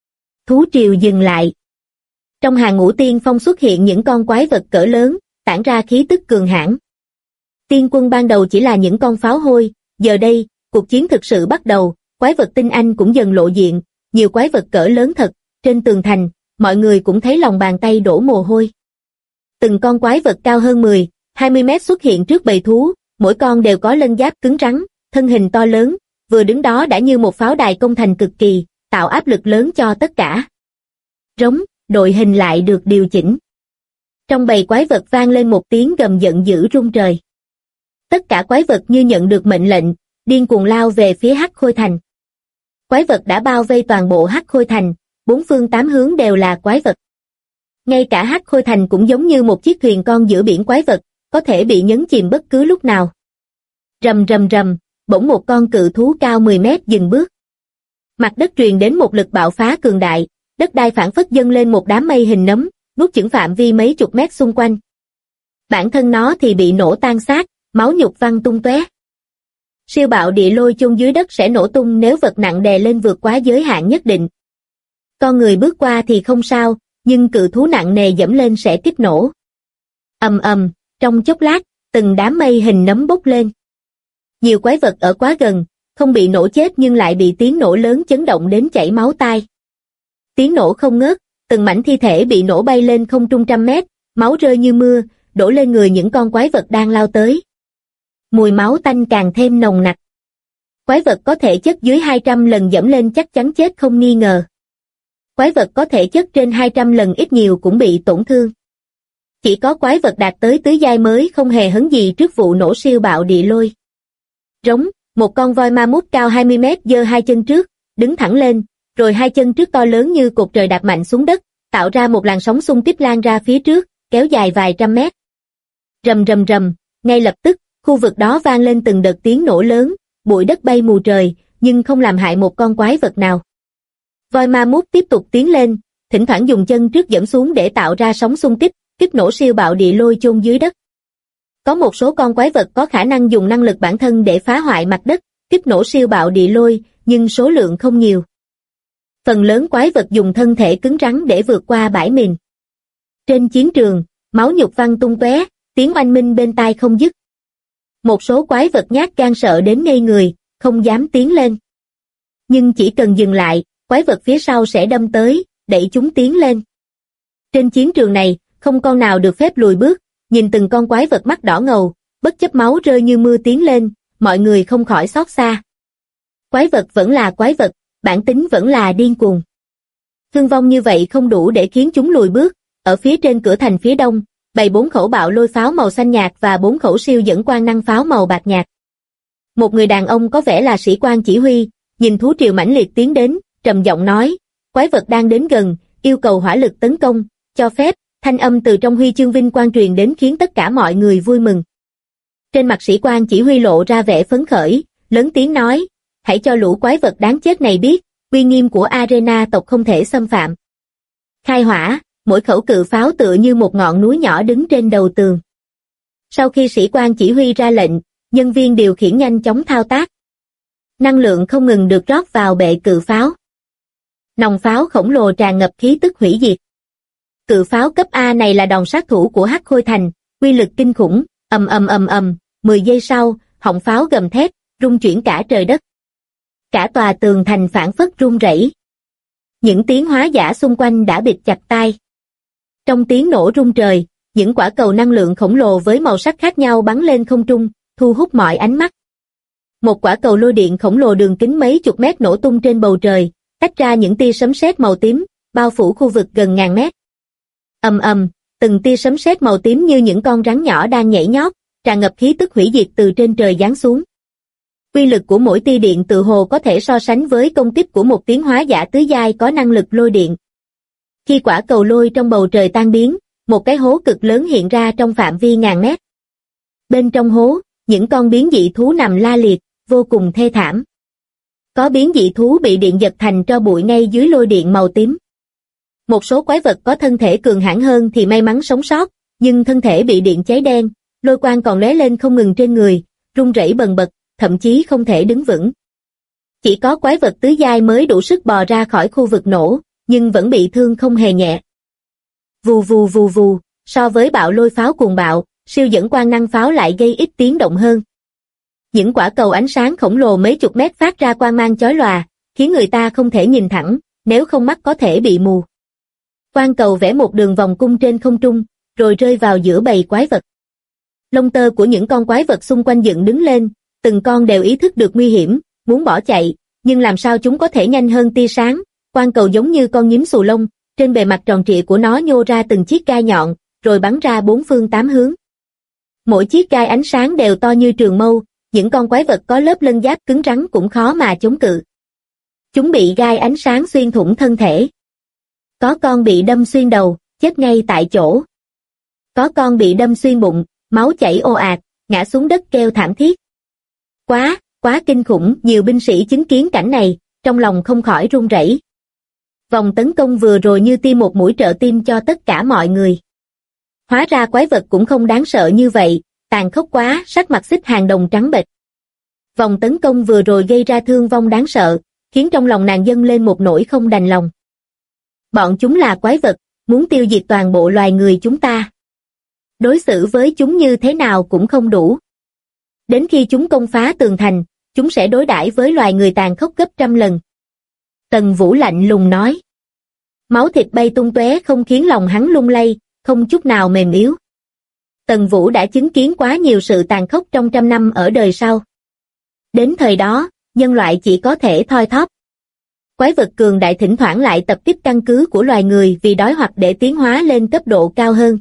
Thú triều dừng lại. Trong hàng ngũ tiên phong xuất hiện những con quái vật cỡ lớn, tản ra khí tức cường hãn. Tiên quân ban đầu chỉ là những con pháo hôi, giờ đây, cuộc chiến thực sự bắt đầu, quái vật tinh anh cũng dần lộ diện, nhiều quái vật cỡ lớn thật, trên tường thành, mọi người cũng thấy lòng bàn tay đổ mồ hôi. Từng con quái vật cao hơn 10, 20 mét xuất hiện trước bầy thú, mỗi con đều có lân giáp cứng rắn, thân hình to lớn, vừa đứng đó đã như một pháo đài công thành cực kỳ, tạo áp lực lớn cho tất cả. Rống, đội hình lại được điều chỉnh. Trong bầy quái vật vang lên một tiếng gầm giận dữ rung trời. Tất cả quái vật như nhận được mệnh lệnh, điên cuồng lao về phía Hắc Khôi Thành. Quái vật đã bao vây toàn bộ Hắc Khôi Thành, bốn phương tám hướng đều là quái vật. Ngay cả Hắc Khôi Thành cũng giống như một chiếc thuyền con giữa biển quái vật, có thể bị nhấn chìm bất cứ lúc nào. Rầm rầm rầm, bỗng một con cự thú cao 10 mét dừng bước. Mặt đất truyền đến một lực bạo phá cường đại, đất đai phảng phất dâng lên một đám mây hình nấm, nuốt chửng phạm vi mấy chục mét xung quanh. Bản thân nó thì bị nổ tan xác, máu nhục văng tung tóe. Siêu bạo địa lôi chôn dưới đất sẽ nổ tung nếu vật nặng đè lên vượt quá giới hạn nhất định. Con người bước qua thì không sao, nhưng cự thú nặng nề dẫm lên sẽ kích nổ. Ầm ầm, trong chốc lát, từng đám mây hình nấm bốc lên. Nhiều quái vật ở quá gần, không bị nổ chết nhưng lại bị tiếng nổ lớn chấn động đến chảy máu tai. Tiếng nổ không ngớt, từng mảnh thi thể bị nổ bay lên không trung trăm mét, máu rơi như mưa, đổ lên người những con quái vật đang lao tới. Mùi máu tanh càng thêm nồng nặc. Quái vật có thể chất dưới 200 lần dẫm lên chắc chắn chết không nghi ngờ. Quái vật có thể chất trên 200 lần ít nhiều cũng bị tổn thương. Chỉ có quái vật đạt tới tứ giai mới không hề hấn gì trước vụ nổ siêu bạo địa lôi. Rống, một con voi ma mút cao 20 mét giơ hai chân trước, đứng thẳng lên, rồi hai chân trước to lớn như cột trời đạp mạnh xuống đất, tạo ra một làn sóng xung kích lan ra phía trước, kéo dài vài trăm mét. Rầm rầm rầm, ngay lập tức, khu vực đó vang lên từng đợt tiếng nổ lớn, bụi đất bay mù trời, nhưng không làm hại một con quái vật nào. Voi ma mút tiếp tục tiến lên, thỉnh thoảng dùng chân trước giẫm xuống để tạo ra sóng xung kích, kích nổ siêu bạo địa lôi chôn dưới đất. Có một số con quái vật có khả năng dùng năng lực bản thân để phá hoại mặt đất, kích nổ siêu bạo địa lôi, nhưng số lượng không nhiều. Phần lớn quái vật dùng thân thể cứng rắn để vượt qua bãi mìn. Trên chiến trường, máu nhục văng tung tóe, tiếng oanh minh bên tai không dứt. Một số quái vật nhát gan sợ đến ngây người, không dám tiến lên. Nhưng chỉ cần dừng lại, quái vật phía sau sẽ đâm tới, đẩy chúng tiến lên. Trên chiến trường này, không con nào được phép lùi bước, nhìn từng con quái vật mắt đỏ ngầu, bất chấp máu rơi như mưa tiến lên, mọi người không khỏi xót xa. Quái vật vẫn là quái vật, bản tính vẫn là điên cuồng. Thương vong như vậy không đủ để khiến chúng lùi bước, ở phía trên cửa thành phía đông, bày 4 khẩu bạo lôi pháo màu xanh nhạt và 4 khẩu siêu dẫn quang năng pháo màu bạc nhạt. Một người đàn ông có vẻ là sĩ quan chỉ huy, nhìn thú triều mãnh liệt tiến đến, trầm giọng nói, quái vật đang đến gần, yêu cầu hỏa lực tấn công, cho phép, thanh âm từ trong huy chương vinh quang truyền đến khiến tất cả mọi người vui mừng. Trên mặt sĩ quan chỉ huy lộ ra vẻ phấn khởi, lớn tiếng nói, hãy cho lũ quái vật đáng chết này biết, uy nghiêm của Arena tộc không thể xâm phạm. Khai hỏa, mỗi khẩu cự pháo tựa như một ngọn núi nhỏ đứng trên đầu tường. Sau khi sĩ quan chỉ huy ra lệnh, nhân viên điều khiển nhanh chóng thao tác. Năng lượng không ngừng được rót vào bệ cự pháo. Nòng pháo khổng lồ tràn ngập khí tức hủy diệt. Cự pháo cấp A này là đòn sát thủ của Hắc Khôi Thành, uy lực kinh khủng, ầm ầm ầm ầm, 10 giây sau, họng pháo gầm thét, rung chuyển cả trời đất. Cả tòa tường thành phảng phất rung rẩy. Những tiếng hóa giả xung quanh đã bịt chặt tai. Trong tiếng nổ rung trời, những quả cầu năng lượng khổng lồ với màu sắc khác nhau bắn lên không trung, thu hút mọi ánh mắt. Một quả cầu lôi điện khổng lồ đường kính mấy chục mét nổ tung trên bầu trời, tách ra những tia sấm sét màu tím, bao phủ khu vực gần ngàn mét. Ầm ầm, từng tia sấm sét màu tím như những con rắn nhỏ đang nhảy nhót, tràn ngập khí tức hủy diệt từ trên trời giáng xuống. Uy lực của mỗi tia điện tự hồ có thể so sánh với công kích của một tiến hóa giả tứ giai có năng lực lôi điện. Khi quả cầu lôi trong bầu trời tan biến, một cái hố cực lớn hiện ra trong phạm vi ngàn mét. Bên trong hố, những con biến dị thú nằm la liệt, vô cùng thê thảm. Có biến dị thú bị điện giật thành tro bụi ngay dưới lôi điện màu tím. Một số quái vật có thân thể cường hãn hơn thì may mắn sống sót, nhưng thân thể bị điện cháy đen, lôi quang còn lóe lên không ngừng trên người, run rẩy bần bật, thậm chí không thể đứng vững. Chỉ có quái vật tứ giai mới đủ sức bò ra khỏi khu vực nổ, nhưng vẫn bị thương không hề nhẹ. Vù vù vù vù, so với bạo lôi pháo cuồng bạo, siêu dẫn quang năng pháo lại gây ít tiếng động hơn. Những quả cầu ánh sáng khổng lồ mấy chục mét phát ra quang mang chói lòa, khiến người ta không thể nhìn thẳng, nếu không mắt có thể bị mù. Quang cầu vẽ một đường vòng cung trên không trung, rồi rơi vào giữa bầy quái vật. Lông tơ của những con quái vật xung quanh dựng đứng lên, từng con đều ý thức được nguy hiểm, muốn bỏ chạy, nhưng làm sao chúng có thể nhanh hơn tia sáng. Quang cầu giống như con nhím xù lông, trên bề mặt tròn trịa của nó nhô ra từng chiếc gai nhọn, rồi bắn ra bốn phương tám hướng. Mỗi chiếc gai ánh sáng đều to như trường mâu, những con quái vật có lớp lân giáp cứng rắn cũng khó mà chống cự. Chúng bị gai ánh sáng xuyên thủng thân thể. Có con bị đâm xuyên đầu, chết ngay tại chỗ. Có con bị đâm xuyên bụng, máu chảy ồ ạt, ngã xuống đất kêu thảm thiết. Quá kinh khủng, nhiều binh sĩ chứng kiến cảnh này, trong lòng không khỏi run rẩy. Vòng tấn công vừa rồi như tiêm một mũi trợ tim cho tất cả mọi người. Hóa ra quái vật cũng không đáng sợ như vậy, tàn khốc quá, sắc mặt Xích Hàng Đồng trắng bệch. Vòng tấn công vừa rồi gây ra thương vong đáng sợ, khiến trong lòng nàng dâng lên một nỗi không đành lòng. Bọn chúng là quái vật, muốn tiêu diệt toàn bộ loài người chúng ta. Đối xử với chúng như thế nào cũng không đủ. Đến khi chúng công phá tường thành, chúng sẽ đối đãi với loài người tàn khốc gấp trăm lần. Tần Vũ lạnh lùng nói. Máu thịt bay tung tóe không khiến lòng hắn lung lay, không chút nào mềm yếu. Tần Vũ đã chứng kiến quá nhiều sự tàn khốc trong trăm năm ở đời sau. Đến thời đó, nhân loại chỉ có thể thoi thóp. Quái vật cường đại thỉnh thoảng lại tập kích căn cứ của loài người vì đói hoặc để tiến hóa lên cấp độ cao hơn.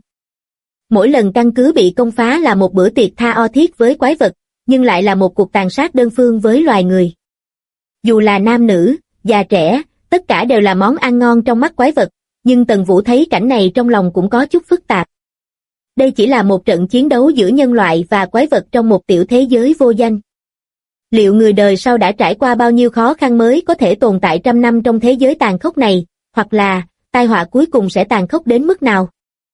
Mỗi lần căn cứ bị công phá là một bữa tiệc tha thiết với quái vật, nhưng lại là một cuộc tàn sát đơn phương với loài người. Dù là nam nữ, già trẻ, tất cả đều là món ăn ngon trong mắt quái vật, nhưng Tần Vũ thấy cảnh này trong lòng cũng có chút phức tạp. Đây chỉ là một trận chiến đấu giữa nhân loại và quái vật trong một tiểu thế giới vô danh. Liệu người đời sau đã trải qua bao nhiêu khó khăn mới có thể tồn tại trăm năm trong thế giới tàn khốc này, hoặc là, tai họa cuối cùng sẽ tàn khốc đến mức nào?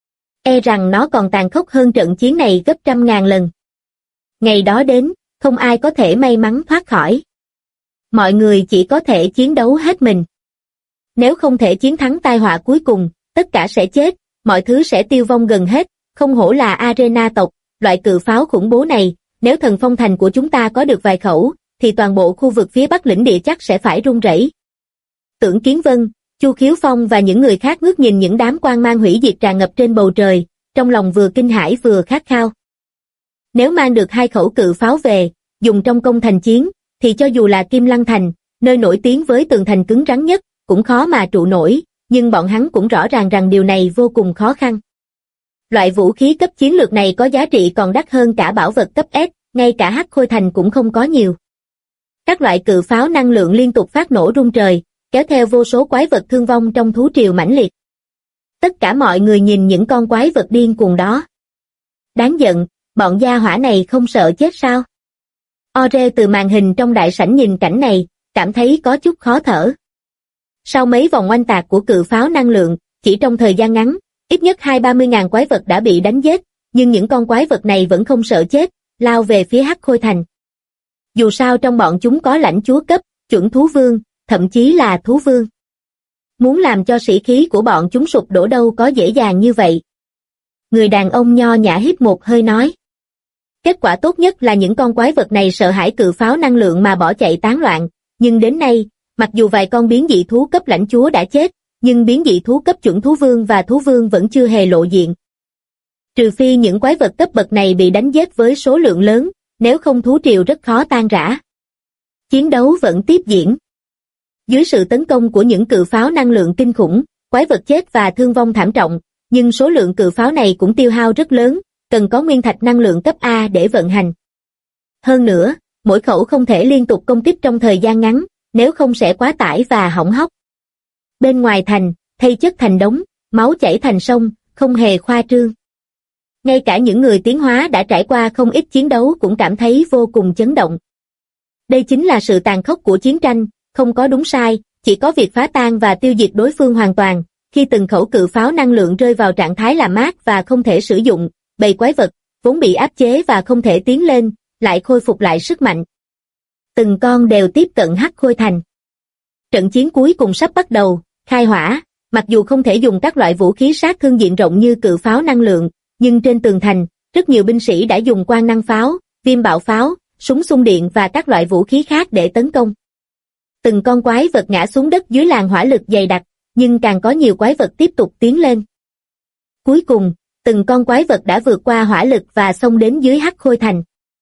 E rằng nó còn tàn khốc hơn trận chiến này gấp trăm ngàn lần. Ngày đó đến, không ai có thể may mắn thoát khỏi. Mọi người chỉ có thể chiến đấu hết mình. Nếu không thể chiến thắng tai họa cuối cùng, tất cả sẽ chết, mọi thứ sẽ tiêu vong gần hết, không hổ là Arena tộc, loại cự pháo khủng bố này, nếu Thần Phong Thành của chúng ta có được vài khẩu, thì toàn bộ khu vực phía Bắc lĩnh địa chắc sẽ phải rung rẩy. Tưởng Kiến Vân, Chu Khiếu Phong và những người khác ngước nhìn những đám quang mang hủy diệt tràn ngập trên bầu trời, trong lòng vừa kinh hãi vừa khát khao. Nếu mang được 2 khẩu cự pháo về, dùng trong công thành chiến, thì cho dù là Kim Lăng Thành, nơi nổi tiếng với tường thành cứng rắn nhất, cũng khó mà trụ nổi, nhưng bọn hắn cũng rõ ràng rằng điều này vô cùng khó khăn. Loại vũ khí cấp chiến lược này có giá trị còn đắt hơn cả bảo vật cấp S, ngay cả Hắc Khôi Thành cũng không có nhiều. Các loại cự pháo năng lượng liên tục phát nổ rung trời, kéo theo vô số quái vật thương vong trong thú triều mãnh liệt. Tất cả mọi người nhìn những con quái vật điên cuồng đó. Đáng giận, bọn gia hỏa này không sợ chết sao? Ore từ màn hình trong đại sảnh nhìn cảnh này, cảm thấy có chút khó thở. Sau mấy vòng oanh tạc của cự pháo năng lượng, chỉ trong thời gian ngắn, ít nhất 20-30 ngàn quái vật đã bị đánh giết, nhưng những con quái vật này vẫn không sợ chết, lao về phía Hắc Khôi Thành. Dù sao trong bọn chúng có lãnh chúa cấp, chuẩn thú vương, thậm chí là thú vương. Muốn làm cho sĩ khí của bọn chúng sụp đổ đâu có dễ dàng như vậy. Người đàn ông nho nhã hít một hơi nói. Kết quả tốt nhất là những con quái vật này sợ hãi cự pháo năng lượng mà bỏ chạy tán loạn, nhưng đến nay, mặc dù vài con biến dị thú cấp lãnh chúa đã chết, nhưng biến dị thú cấp chuẩn thú vương và thú vương vẫn chưa hề lộ diện. Trừ phi những quái vật cấp bậc này bị đánh giết với số lượng lớn, nếu không thú triều rất khó tan rã. Chiến đấu vẫn tiếp diễn. Dưới sự tấn công của những cự pháo năng lượng kinh khủng, quái vật chết và thương vong thảm trọng, nhưng số lượng cự pháo này cũng tiêu hao rất lớn, cần có nguyên thạch năng lượng cấp A để vận hành. Hơn nữa, mỗi khẩu không thể liên tục công kích trong thời gian ngắn, nếu không sẽ quá tải và hỏng hóc. Bên ngoài thành, thây chất thành đống, máu chảy thành sông, không hề khoa trương. Ngay cả những người tiến hóa đã trải qua không ít chiến đấu cũng cảm thấy vô cùng chấn động. Đây chính là sự tàn khốc của chiến tranh, không có đúng sai, chỉ có việc phá tan và tiêu diệt đối phương hoàn toàn. Khi từng khẩu cự pháo năng lượng rơi vào trạng thái làm mát và không thể sử dụng, bầy quái vật, vốn bị áp chế và không thể tiến lên, lại khôi phục lại sức mạnh. Từng con đều tiếp cận Hắc Khôi Thành. Trận chiến cuối cùng sắp bắt đầu, khai hỏa, mặc dù không thể dùng các loại vũ khí sát thương diện rộng như cự pháo năng lượng, nhưng trên tường thành, rất nhiều binh sĩ đã dùng quang năng pháo, viêm bạo pháo, súng xung điện và các loại vũ khí khác để tấn công. Từng con quái vật ngã xuống đất dưới làn hỏa lực dày đặc, nhưng càng có nhiều quái vật tiếp tục tiến lên. Cuối cùng, từng con quái vật đã vượt qua hỏa lực và xông đến dưới Hắc Khôi Thành.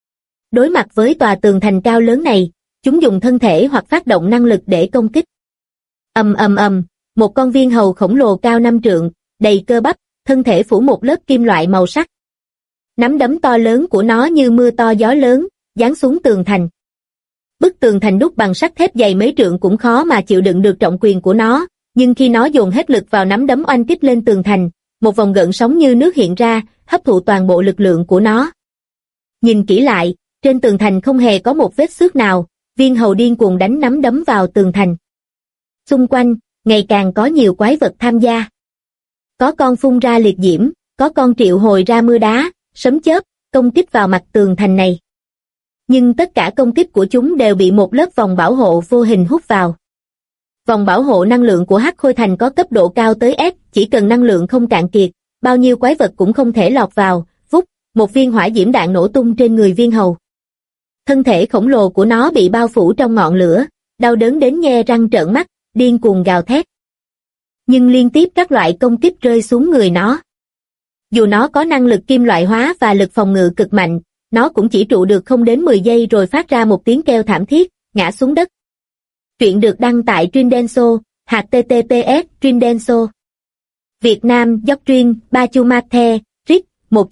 Đối mặt với tòa tường thành cao lớn này, chúng dùng thân thể hoặc phát động năng lực để công kích. Ầm ầm ầm, một con viên hầu khổng lồ cao 5 trượng, đầy cơ bắp, thân thể phủ một lớp kim loại màu sắc. Nắm đấm to lớn của nó như mưa to gió lớn, giáng xuống tường thành. Bức tường thành đúc bằng sắt thép dày mấy trượng cũng khó mà chịu đựng được trọng quyền của nó, nhưng khi nó dồn hết lực vào nắm đấm oanh kích lên tường thành, một vòng gợn sóng như nước hiện ra, hấp thụ toàn bộ lực lượng của nó. Nhìn kỹ lại, trên tường thành không hề có một vết xước nào, Viên Hầu điên cuồng đánh nắm đấm vào tường thành. Xung quanh, ngày càng có nhiều quái vật tham gia. Có con phun ra liệt diễm, có con triệu hồi ra mưa đá, sấm chớp, công kích vào mặt tường thành này. Nhưng tất cả công kích của chúng đều bị một lớp vòng bảo hộ vô hình hút vào. Vòng bảo hộ năng lượng của Hắc Khôi Thành có cấp độ cao tới S, chỉ cần năng lượng không cạn kiệt, bao nhiêu quái vật cũng không thể lọt vào. Vút, một viên hỏa diễm đạn nổ tung trên người Viên Hầu. Thân thể khổng lồ của nó bị bao phủ trong ngọn lửa, đau đớn đến nhe răng trợn mắt, điên cuồng gào thét. Nhưng liên tiếp các loại công kích rơi xuống người nó. Dù nó có năng lực kim loại hóa và lực phòng ngự cực mạnh, nó cũng chỉ trụ được không đến 10 giây rồi phát ra một tiếng kêu thảm thiết, ngã xuống đất. Truyện được đăng tại Trindenso, https Trindenso. Việt Nam, Doctrine, Bachumate, RIC,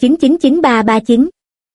1999339.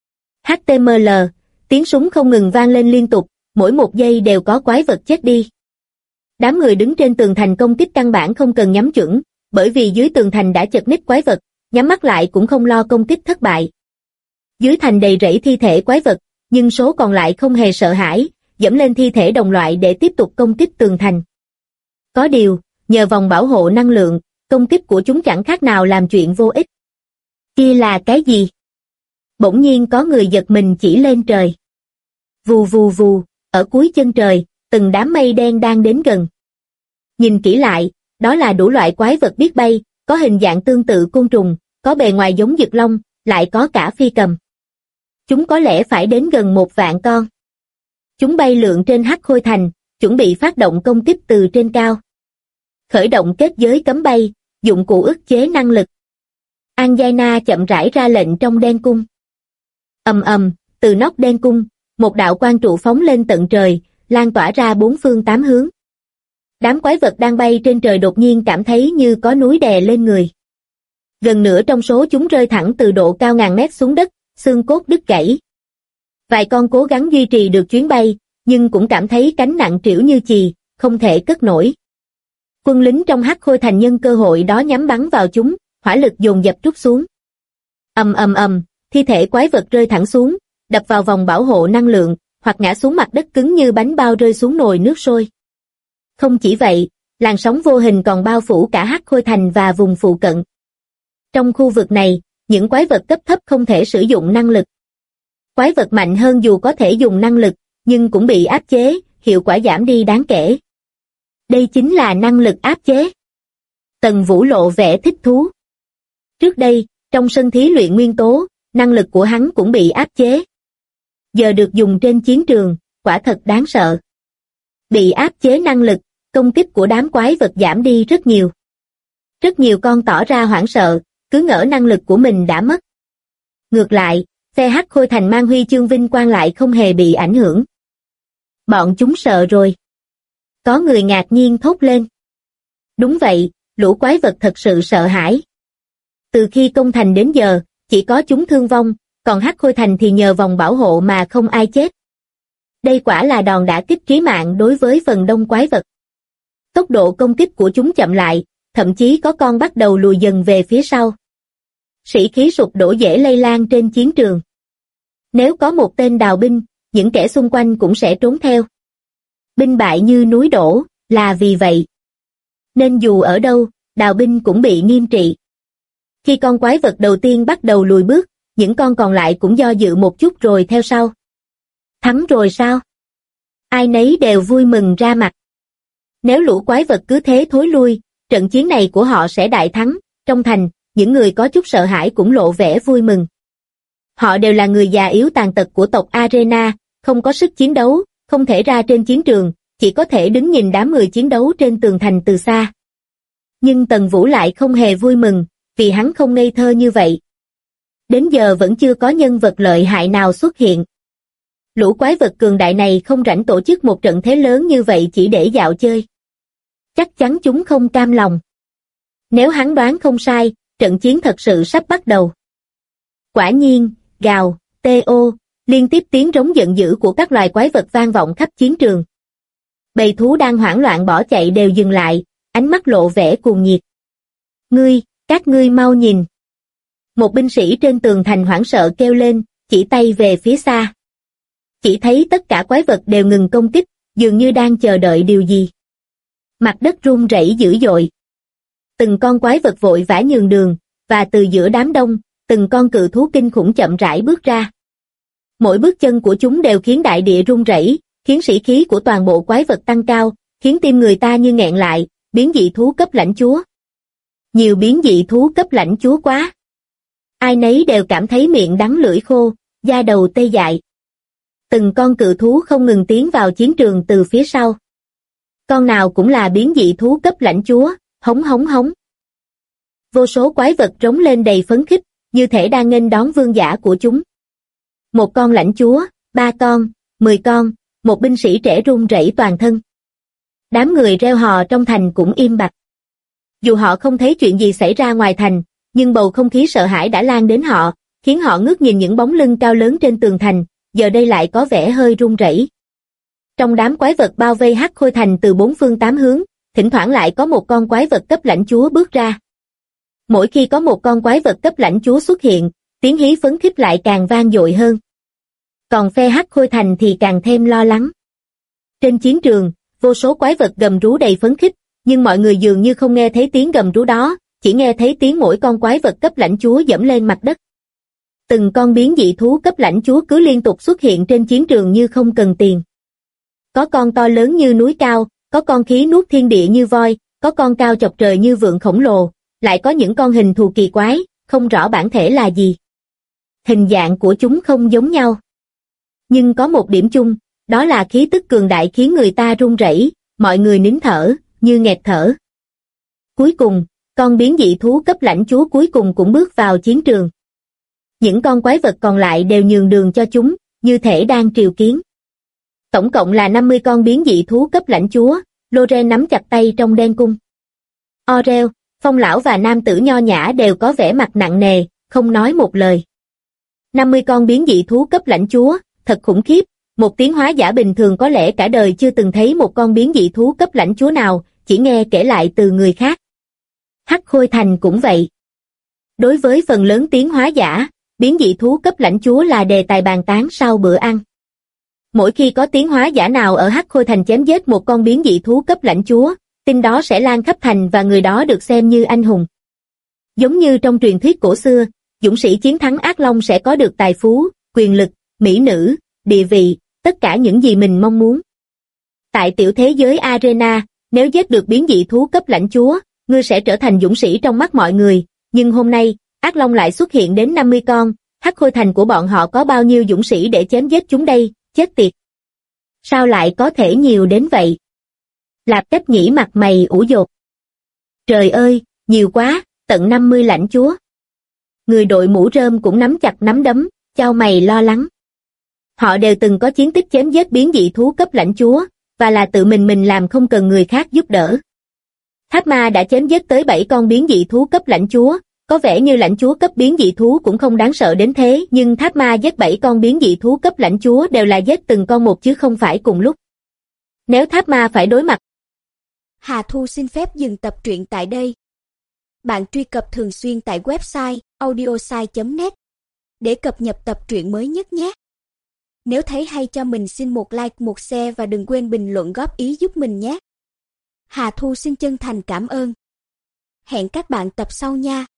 HTML, tiếng súng không ngừng vang lên liên tục, mỗi một giây đều có quái vật chết đi. Đám người đứng trên tường thành công kích căn bản không cần nhắm chuẩn, bởi vì dưới tường thành đã chật ních quái vật, nhắm mắt lại cũng không lo công kích thất bại. Dưới thành đầy rẫy thi thể quái vật, nhưng số còn lại không hề sợ hãi, dẫm lên thi thể đồng loại để tiếp tục công kích tường thành. Có điều, nhờ vòng bảo hộ năng lượng, công kích của chúng chẳng khác nào làm chuyện vô ích. Kia là cái gì? Bỗng nhiên có người giật mình chỉ lên trời. Vù vù vù, ở cuối chân trời, từng đám mây đen đang đến gần. Nhìn kỹ lại, đó là đủ loại quái vật biết bay, có hình dạng tương tự côn trùng, có bề ngoài giống dực long, lại có cả phi cầm. Chúng có lẽ phải đến gần 1.000 con. Chúng bay lượn trên Hắc Khôi Thành, chuẩn bị phát động công kích từ trên cao. Khởi động kết giới cấm bay, dụng cụ ức chế năng lực. Anjaina chậm rãi ra lệnh trong đen cung. Ầm ầm, từ nóc đen cung, một đạo quang trụ phóng lên tận trời, lan tỏa ra bốn phương tám hướng. Đám quái vật đang bay trên trời đột nhiên cảm thấy như có núi đè lên người. Gần nửa trong số chúng rơi thẳng từ độ cao ngàn mét xuống đất, xương cốt đứt gãy. Vài con cố gắng duy trì được chuyến bay, nhưng cũng cảm thấy cánh nặng trĩu như chì, không thể cất nổi. Quân lính trong Hắc Khôi Thành nhân cơ hội đó nhắm bắn vào chúng, hỏa lực dồn dập trút xuống. Ầm ầm ầm, thi thể quái vật rơi thẳng xuống, đập vào vòng bảo hộ năng lượng, hoặc ngã xuống mặt đất cứng như bánh bao rơi xuống nồi nước sôi. Không chỉ vậy, làn sóng vô hình còn bao phủ cả Hắc Khôi Thành và vùng phụ cận. Trong khu vực này, những quái vật cấp thấp không thể sử dụng năng lực. Quái vật mạnh hơn dù có thể dùng năng lực, nhưng cũng bị áp chế, hiệu quả giảm đi đáng kể. Đây chính là năng lực áp chế. Tần Vũ lộ vẻ thích thú. Trước đây, trong sân thí luyện nguyên tố, năng lực của hắn cũng bị áp chế. Giờ được dùng trên chiến trường, quả thật đáng sợ. Bị áp chế năng lực, công kích của đám quái vật giảm đi rất nhiều. Rất nhiều con tỏ ra hoảng sợ, cứ ngỡ năng lực của mình đã mất. Ngược lại, phe Hắc Khôi Thành mang huy chương vinh quang lại không hề bị ảnh hưởng. Bọn chúng sợ rồi. Có người ngạc nhiên thốt lên. Đúng vậy, lũ quái vật thật sự sợ hãi. Từ khi công thành đến giờ, chỉ có chúng thương vong, còn Hắc Khôi Thành thì nhờ vòng bảo hộ mà không ai chết. Đây quả là đòn đả kích chí mạng đối với phần đông quái vật. Tốc độ công kích của chúng chậm lại, thậm chí có con bắt đầu lùi dần về phía sau. Sĩ khí sụp đổ dễ lây lan trên chiến trường. Nếu có một tên đào binh, những kẻ xung quanh cũng sẽ trốn theo. Binh bại như núi đổ, là vì vậy. Nên dù ở đâu, đào binh cũng bị nghiêm trị. Khi con quái vật đầu tiên bắt đầu lùi bước, những con còn lại cũng do dự một chút rồi theo sau. Thắng rồi sao? Ai nấy đều vui mừng ra mặt. Nếu lũ quái vật cứ thế thối lui, trận chiến này của họ sẽ đại thắng. Trong thành, những người có chút sợ hãi cũng lộ vẻ vui mừng. Họ đều là người già yếu tàn tật của tộc Arena, không có sức chiến đấu, không thể ra trên chiến trường, chỉ có thể đứng nhìn đám người chiến đấu trên tường thành từ xa. Nhưng Tần Vũ lại không hề vui mừng, vì hắn không ngây thơ như vậy. Đến giờ vẫn chưa có nhân vật lợi hại nào xuất hiện. Lũ quái vật cường đại này không rảnh tổ chức một trận thế lớn như vậy chỉ để dạo chơi. Chắc chắn chúng không cam lòng. Nếu hắn đoán không sai, trận chiến thật sự sắp bắt đầu. Quả nhiên, gào, tê-ô, liên tiếp tiếng rống giận dữ của các loài quái vật vang vọng khắp chiến trường. Bầy thú đang hoảng loạn bỏ chạy đều dừng lại, ánh mắt lộ vẻ cuồng nhiệt. Các ngươi mau nhìn. Một binh sĩ trên tường thành hoảng sợ kêu lên, chỉ tay về phía xa. Chỉ thấy tất cả quái vật đều ngừng công kích, dường như đang chờ đợi điều gì. Mặt đất rung rẩy dữ dội. Từng con quái vật vội vã nhường đường, và từ giữa đám đông, từng con cự thú kinh khủng chậm rãi bước ra. Mỗi bước chân của chúng đều khiến đại địa rung rẩy, khiến sĩ khí của toàn bộ quái vật tăng cao, khiến tim người ta như nghẹn lại. Biến dị thú cấp lãnh chúa. Nhiều biến dị thú cấp lãnh chúa quá. Ai nấy đều cảm thấy miệng đắng lưỡi khô, da đầu tê dại. Từng con cự thú không ngừng tiến vào chiến trường từ phía sau. Con nào cũng là biến dị thú cấp lãnh chúa, hống hống hống. Vô số quái vật rống lên đầy phấn khích, như thể đang nghênh đón vương giả của chúng. Một con lãnh chúa, 3 con, 10 con, một binh sĩ trẻ run rẩy toàn thân. Đám người reo hò trong thành cũng im bặt. Dù họ không thấy chuyện gì xảy ra ngoài thành, nhưng bầu không khí sợ hãi đã lan đến họ, khiến họ ngước nhìn những bóng lưng cao lớn trên tường thành, giờ đây lại có vẻ hơi run rẩy. Trong đám quái vật bao vây Hắc Khôi Thành từ 4 phương 8 hướng, thỉnh thoảng lại có một con quái vật cấp lãnh chúa bước ra. Mỗi khi có một con quái vật cấp lãnh chúa xuất hiện, tiếng hí phấn khích lại càng vang dội hơn. Còn phe Hắc Khôi Thành thì càng thêm lo lắng. Trên chiến trường, vô số quái vật gầm rú đầy phấn khích, nhưng mọi người dường như không nghe thấy tiếng gầm rú đó, chỉ nghe thấy tiếng mỗi con quái vật cấp lãnh chúa dẫm lên mặt đất. Từng con biến dị thú cấp lãnh chúa cứ liên tục xuất hiện trên chiến trường như không cần tiền. Có con to lớn như núi cao, có con khí nuốt thiên địa như voi, có con cao chọc trời như vượn khổng lồ, lại có những con hình thù kỳ quái, không rõ bản thể là gì. Hình dạng của chúng không giống nhau. Nhưng có một điểm chung, đó là khí tức cường đại khiến người ta run rẩy, mọi người nín thở, như nghẹt thở. Cuối cùng, con biến dị thú cấp lãnh chúa cuối cùng cũng bước vào chiến trường. Những con quái vật còn lại đều nhường đường cho chúng, như thể đang triều kiến. Tổng cộng là 50 con biến dị thú cấp lãnh chúa, Loren nắm chặt tay trong đen cung. Orel, Phong lão và nam tử nho nhã đều có vẻ mặt nặng nề, không nói một lời. 50 con biến dị thú cấp lãnh chúa, thật khủng khiếp, một tiến hóa giả bình thường có lẽ cả đời chưa từng thấy một con biến dị thú cấp lãnh chúa nào, chỉ nghe kể lại từ người khác. Hắc Khôi Thành cũng vậy. Đối với phần lớn tiến hóa giả, biến dị thú cấp lãnh chúa là đề tài bàn tán sau bữa ăn. Mỗi khi có tiến hóa giả nào ở Hắc Khôi Thành chém giết một con biến dị thú cấp lãnh chúa, tin đó sẽ lan khắp thành và người đó được xem như anh hùng. Giống như trong truyền thuyết cổ xưa, dũng sĩ chiến thắng ác long sẽ có được tài phú, quyền lực, mỹ nữ, địa vị, tất cả những gì mình mong muốn. Tại tiểu thế giới Arena, nếu giết được biến dị thú cấp lãnh chúa, ngươi sẽ trở thành dũng sĩ trong mắt mọi người, nhưng hôm nay, ác long lại xuất hiện đến 50 con, Hắc Khôi Thành của bọn họ có bao nhiêu dũng sĩ để chém giết chúng đây, chết tiệt. Sao lại có thể nhiều đến vậy? Lạp Cách Nhĩ mặt mày ủ dột. Trời ơi, nhiều quá, tận 50 lãnh chúa. Người đội mũ rơm cũng nắm chặt nắm đấm, chau mày lo lắng. Họ đều từng có chiến tích chém giết biến dị thú cấp lãnh chúa, và là tự mình làm không cần người khác giúp đỡ. Tháp Ma đã chém giết tới 7 con biến dị thú cấp lãnh chúa, có vẻ như lãnh chúa cấp biến dị thú cũng không đáng sợ đến thế, nhưng Tháp Ma giết 7 con biến dị thú cấp lãnh chúa đều là giết từng con một chứ không phải cùng lúc. Nếu Tháp Ma phải đối mặt. Hà Thu xin phép dừng tập truyện tại đây. Bạn truy cập thường xuyên tại website audiosai.net để cập nhật tập truyện mới nhất nhé. Nếu thấy hay cho mình xin một like, một share và đừng quên bình luận góp ý giúp mình nhé. Hà Thu xin chân thành cảm ơn. Hẹn các bạn tập sau nha.